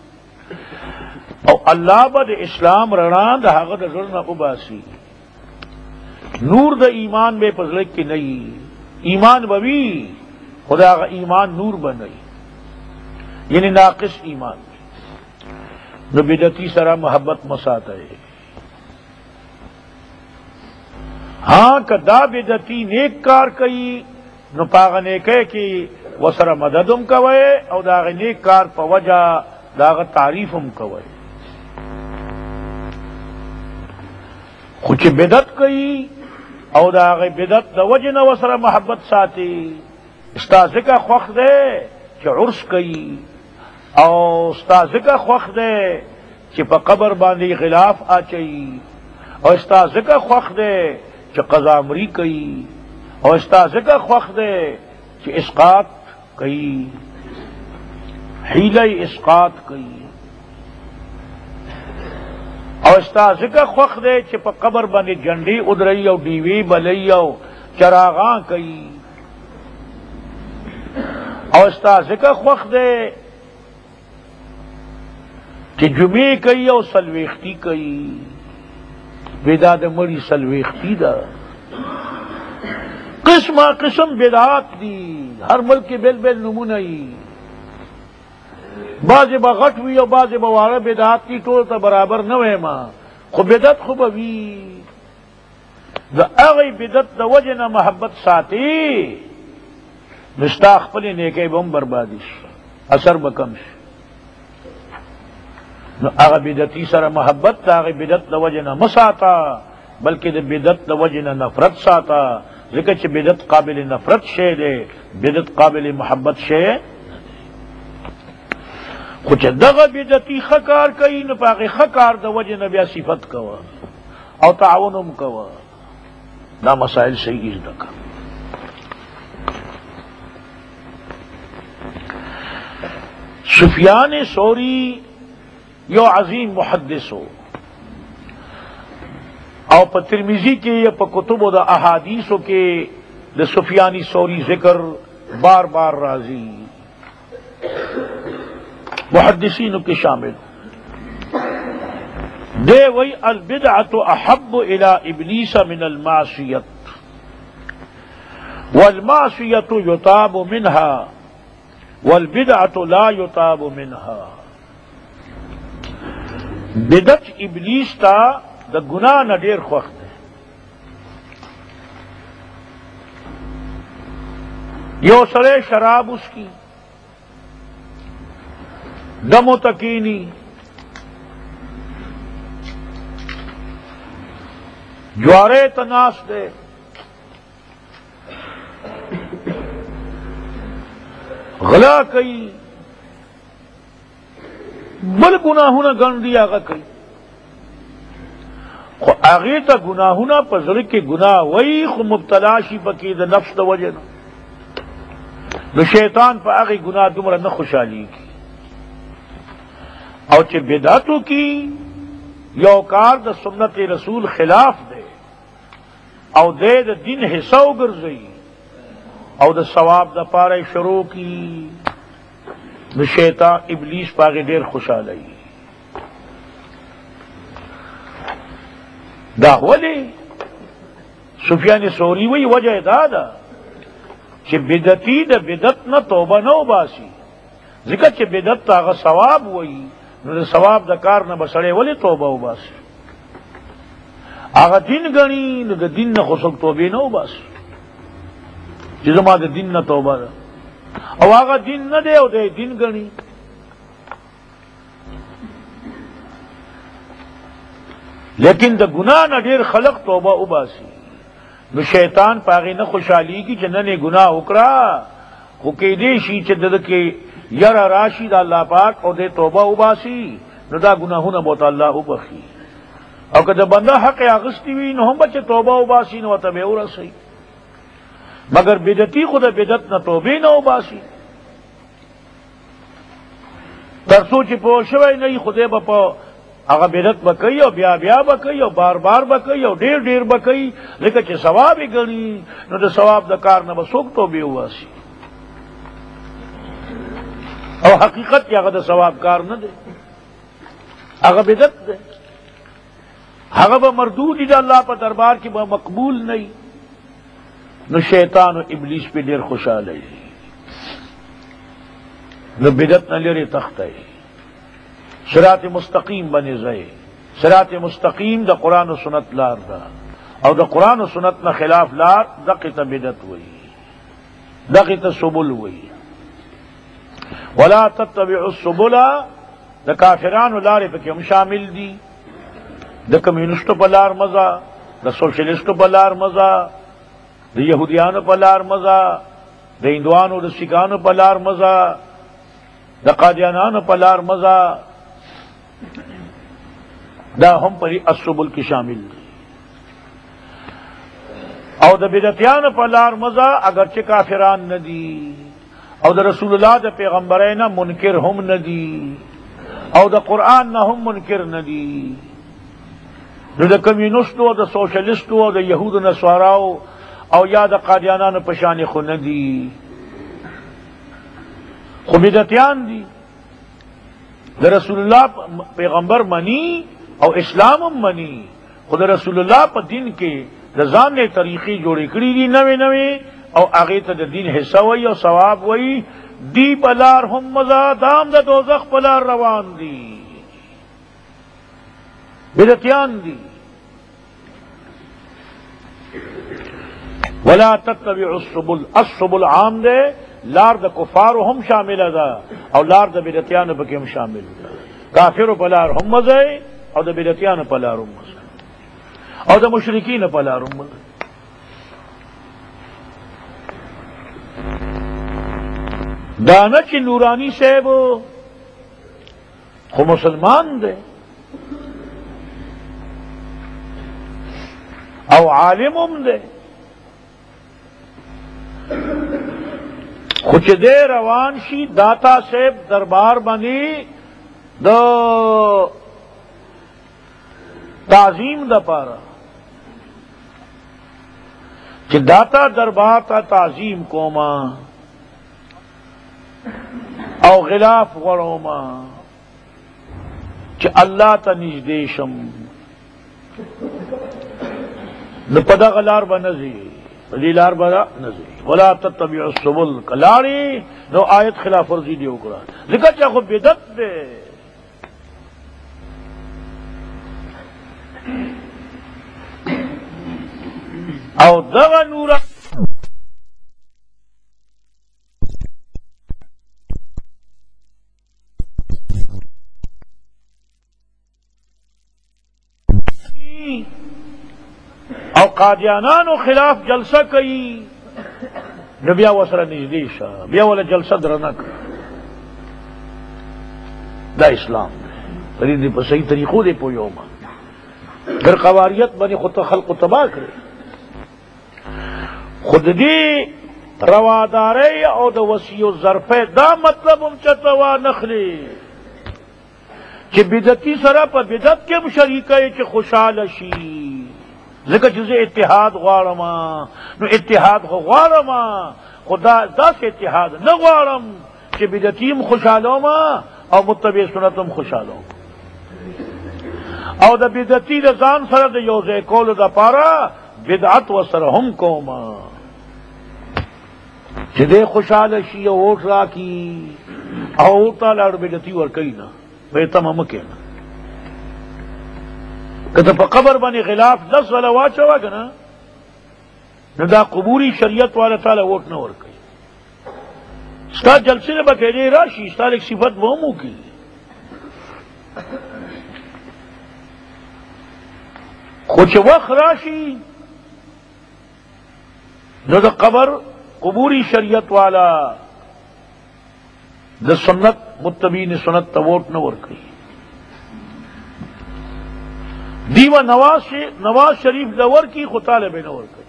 او اللہ با دا اسلام رنان دا حق دا ظلم اباسی، نور دا ایمان بے پزلک کی نئی، ایمان بوی خدا کا ایمان نور بنئی، یعنی ناقص ایمان نو بدعتی سرا محبت مسات ہے. ہاں کدا بدعتی نیک کار کئی نو پاغ نیکے کی وسر مددم کوئے او داغ نیک کار پا وجہ داغ تعریفم کوئے. خوچ بدعت کئی او داغ بدعت دا وجہ نہ وسر محبت ساتی، استاذ کا خوخ دے کہ عرس کئی، او استاذ کا خوخ دے کہ پا قبر باندھی خلاف آچئی، اور استاذ کا خوخ دے کہ قضامری کئی، اور استاذ کا خوخ دے کہ اسقاط کئی، حیلہ اسقاط کئی، اور استاذ کا خوخ دے کہ پا قبر باندھی جنڈی ادرئی او ڈیوی بلئی او چراغاں کئی، اور استاذ کا خوخ دے کہ جمعے کئی او سلویختی کئی، بدعت مری سلویختی دا، قسم قسم بدعات دی، ہر ملک کے بیل بیل نمونئی، بعض بغٹ ہوئی اور بعض بوارہ بدعات کی ٹول تا برابر نہ ہوئے ماں خو بدعت خوب ہوئی دا اغی بدعت دا وجہ نہ محبت ساتی مستاق پلی نیکے بم بربادش اثر بکمش. نو اغا بدعتی سر محبت دا اغی بدعت دا وجہ نہ مساتا بلکہ دا بدعت دا وجہ نہ نفرت ساتا، ذکر چھ بدعت قابل نفرت شے دے، بدعت قابل محبت شے. کچھ دغه بدعتی خکار کئی نو پاغی خکار دا وجہ نہ بیا صفت کوا او تعاونم کوا، دا مسائل صحیح ازدہ کا. سفیان ثوری یو عظیم محدث ہو، او پا ترمذی کے یا پا کتب دا احادیثوں کے دا سفیانی ثوری ذکر بار بار راضی محدثین کے شامل دے وی البدعۃ احب الی ابلیس من المعصیت والمعصیت یتاب منها والبدعۃ لا یتاب منها. بدعت ابلیس تا دا گناہ نہ ډیر خوښ دی. یو سره شراب اس کی دم و تکینی، جوارے تناس دے، غلا کئی، بل گناہونا گن دیا گا کئی، خو آغی تا گناہونا پا زرک کے گناہ وی خو مبتلاشی پکی دا نفس دا وجہ نو شیطان پا آغی گناہ دمرا نہ خوشحالی کی. او چې بدعتو کی یو کار د سنت رسول خلاف دی او د دین حصہ وګرځي او د ثواب د پاره شروع کی نو شیطان ابلیس پاګه ډیر خوشاله وي. دا ولی سفیان ثوری وی وجہ دا ده چې بدعتي د بدعت نه توبه نه وباسي، ځکه چې بدعت هغه ثواب وي نو د ثواب د کار نه بسړې ولی توبه وباسي. هغه دین غني نو د دین نه خصوص توبه نه وباسي چې زما د دین نه توبه ده، او هغه دین نه دی او د دین غني. لیکن د گناہ نه ډیر خلق توبه وباسي نو شیطان پاغې نه خوشحالي کی چې نه گناہ وکړه، خو کې دې شي چې د کې یرا راشي د الله پاک او د توبه وباسي نو دا گناهونه بہت الله وبخي. او که د بنده حق اغستی وي نو هم بچ توبه وباسي نو ته به ورسي، مگر بدعتي خود بدعت نه توبه نه وباسي تر سوچ په شوي نه خدای په هغه بدعت بکئی او بیا بکئی او بار بکئی او ډیر بکئی، لکه چې ثواب یې ګڼي نو د ثواب د کار نه بسوک توبه وباسي. او حقیقت کې هغه د ثواب کار نه دی، هغه بدعت دی، هغه به مردود دی الله په دربار کې به مقبول نه. نو شیطان او ابلیس په ډیر خوشاله وي، نو بدعت نه لري تخته صراط مستقیم بنی ځای. صراط مستقیم د قرآن و سنت لار ده او د قرآن و سنت نه خلاف لار دغه ته بدعت وایي، دغه ته سبل وایي. ولا تتبعوا السبل د کافرانو لارې پکې هم شامل دي، د کمیونستو په لار مزه، د سوشلیستو په لار مزه، د يهوديانو په لار مزه، د هندوانو د سیکانو په لار مزه، د قادیانانو په لار مزه، دا هم پر السبل کی شامل دی. او د بدعتیانو په لار مزه اگرچہ کافران ندی، او د رسول الله د پیغمبرانه منکر هم ندی، او د قرآن نه هم منکر ندی. نو د کمیونستو او د سوشلیستو او د یهودو نصاراو او یا د قادیانانو په شان خو ندی، خو بدعتیان دي. د رسول الله پیغمبر منی او اسلام هم منی، خو د رسول الله په دین کې د ځان نه طریقې جوړې کړې دي نوې او هغه ته د دین حصہ وایي او ثواب وایي. دی بلار هم مزه دام د دوزخ بلار روان دي، بدعتیان دي. ولا تتبعوا السبل، السبل عام ده، لار د کفارو هم شامل ده او لار د بدعتیانو پکې هم شامل ده. کافرو په لار هم مزه او د بدعتیانو په لار هم مزه او د مشرکین په لار هم مزه. دانه چې نورانی صاحب خو مسلمان ده او عالم هم ده، خو چې دې روان شي داتا صاحب دربار باندې د تعظیم د پاره چې داتا دربار ته تعظیم کوما او غلاف غړوما چې الله ته نږدې شم، نو په دغه لار باندې ځي، دې لار باندې نځي. ولا تتبعوا السبل کلاری نو آیت خلاف ورزی دی وکړه، ځکه چې خو بدعت ده. او دغه نور او قادیانانو خلاف جلسه کوي نو بیا وسره نږدې شه، بیا ولا جلسه درنه کړه. دا اسلام دی، دې په صحیح طریقو دی پویوم. در قواریت باندې خود خلق تباہ کړي، خود دې رواداری او د وصیو ظرفه دا مطلب هم چتوا نخلی چې بدعتي سره په بدعت کې هم شریکه چې خوشاله شي. ځکه چې زه اتحاد غواړم، نو اتحاد خو غواړم، خدا داسې اتحاد نه غواړم چې بدعتي هم خوشاله وم او متبع سنت هم خوشاله وم، او د بدعتي د ځان سره د یو ځای کولو دپاره بدعت ورسره هم کوم چې دی خوشاله شي او اوټ راکړي او اوټ لاړ بدعتي ورکوي نه به تمه مه کښېنه. که ته په قبر باندې غلاف 10 ځله واچوه که نه، نو دا قبوري شریعت والا تاله ووټ نه ورکوي. ستا جلسې نه به کېدی راشي، ستا لږ صفت به هم وکړي، خو چې وخت راشي نو د قبر قبوري شریعت والا د سنت متبعین سنت ته ووټ نه ورکوي. دیو نواز شریف دور کی خو طالب نور کری،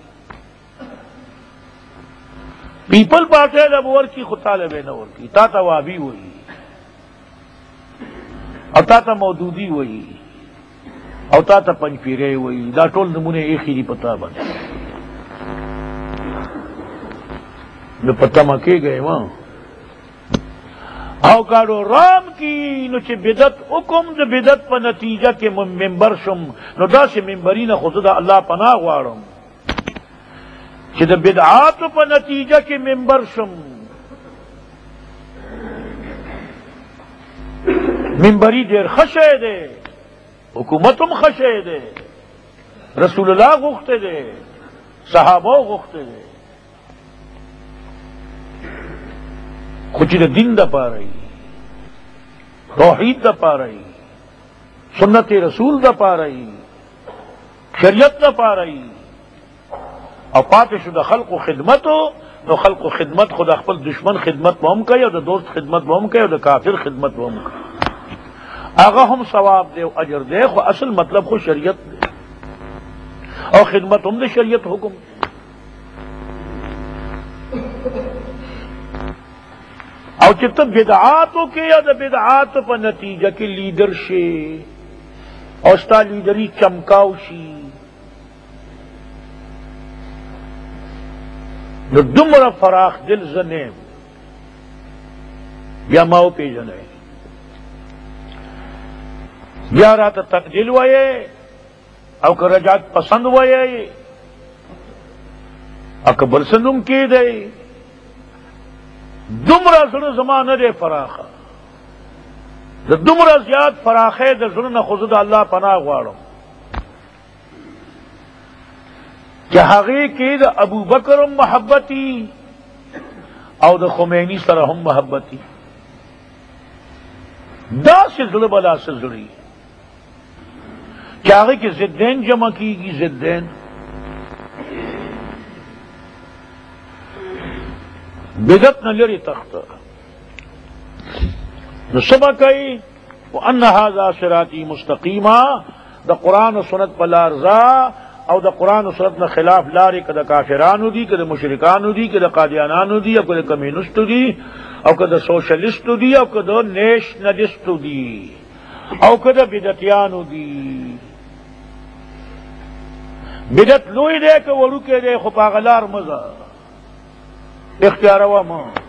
پیپل پارٹی دور کی خو طالب نور کی، تا تا وابی ہوئی او تا تا مودودی ہوئی او تا تا پنج پیرے ہوئی، دا ټول نمونے ایک ہی پتا بن جو پتہ مکے گئے وہاں او کاڑو رام کی نو چې بدعت حکم د بدعت په نتیجه کې منبر شم، نو داسې منبرینه خو زه د الله پناه غواړم چې د بدعاتو په نتیجه کې منبر شم. منبری ډېر ښه شی دی، حکومت هم ښه شی دی، رسول الله غوښتی دی، صحابه غوښتی دی، خو چې د دین دپاره یي، توحید دپاره یي، سنت رسول دپاره یي، شریعت دپاره یي، او پاتې شو د خلقو خدمتو، نو خلقو خدمت خو د خپل دشمن خدمت به هم کوي او د دوست خدمت به هم کوي او د کافر خدمت به هم کوي، هغه هم ثواب دی او اجر دی، خو اصل مطلب خو شریعت دی او خدمت هم د شریعت حکم دی. او چې ته بدعاتو کې یا د بدعاتو په نتیجه کې لیډر شي او ستا لیډري چمکاو شي، نو دومره فراخ دل زه نه یم، بیا ما وپېژنئ، بیا راته تقدیل وایې او که رجعت پسند وایې او که بل څه نوم کېدی، دومره زړه زما نه دی فراخه، د دومره زیات فراخۍ د زړه نه خو زه د الله پناه غواړم چې هغې کې د ابوبکر هم محبتي او د خمیني سره هم محبتي، داسې زړه به داسې زړه چې هغې کې ضدین جمع کېږي، ضدین بدعت نہ لری تخت نو سبا کئی وان ھذا صراطی مستقیما، دا قرآن و سنت پر لارزا او دا قرآن و سنت نہ خلاف لارے کدا کافرانو دی، کدا مشرکانو دی، کدا قادیانانو دی، او کدا کمیونسٹو دی، او کدا سوشلسٹو دی، او کدا نیشنلسٹو دی، او کدا بدعتیانو دی. بدعت لوی دے کہ وڑو کے دے خو پاغلار مزہ اختیار ہوا ماں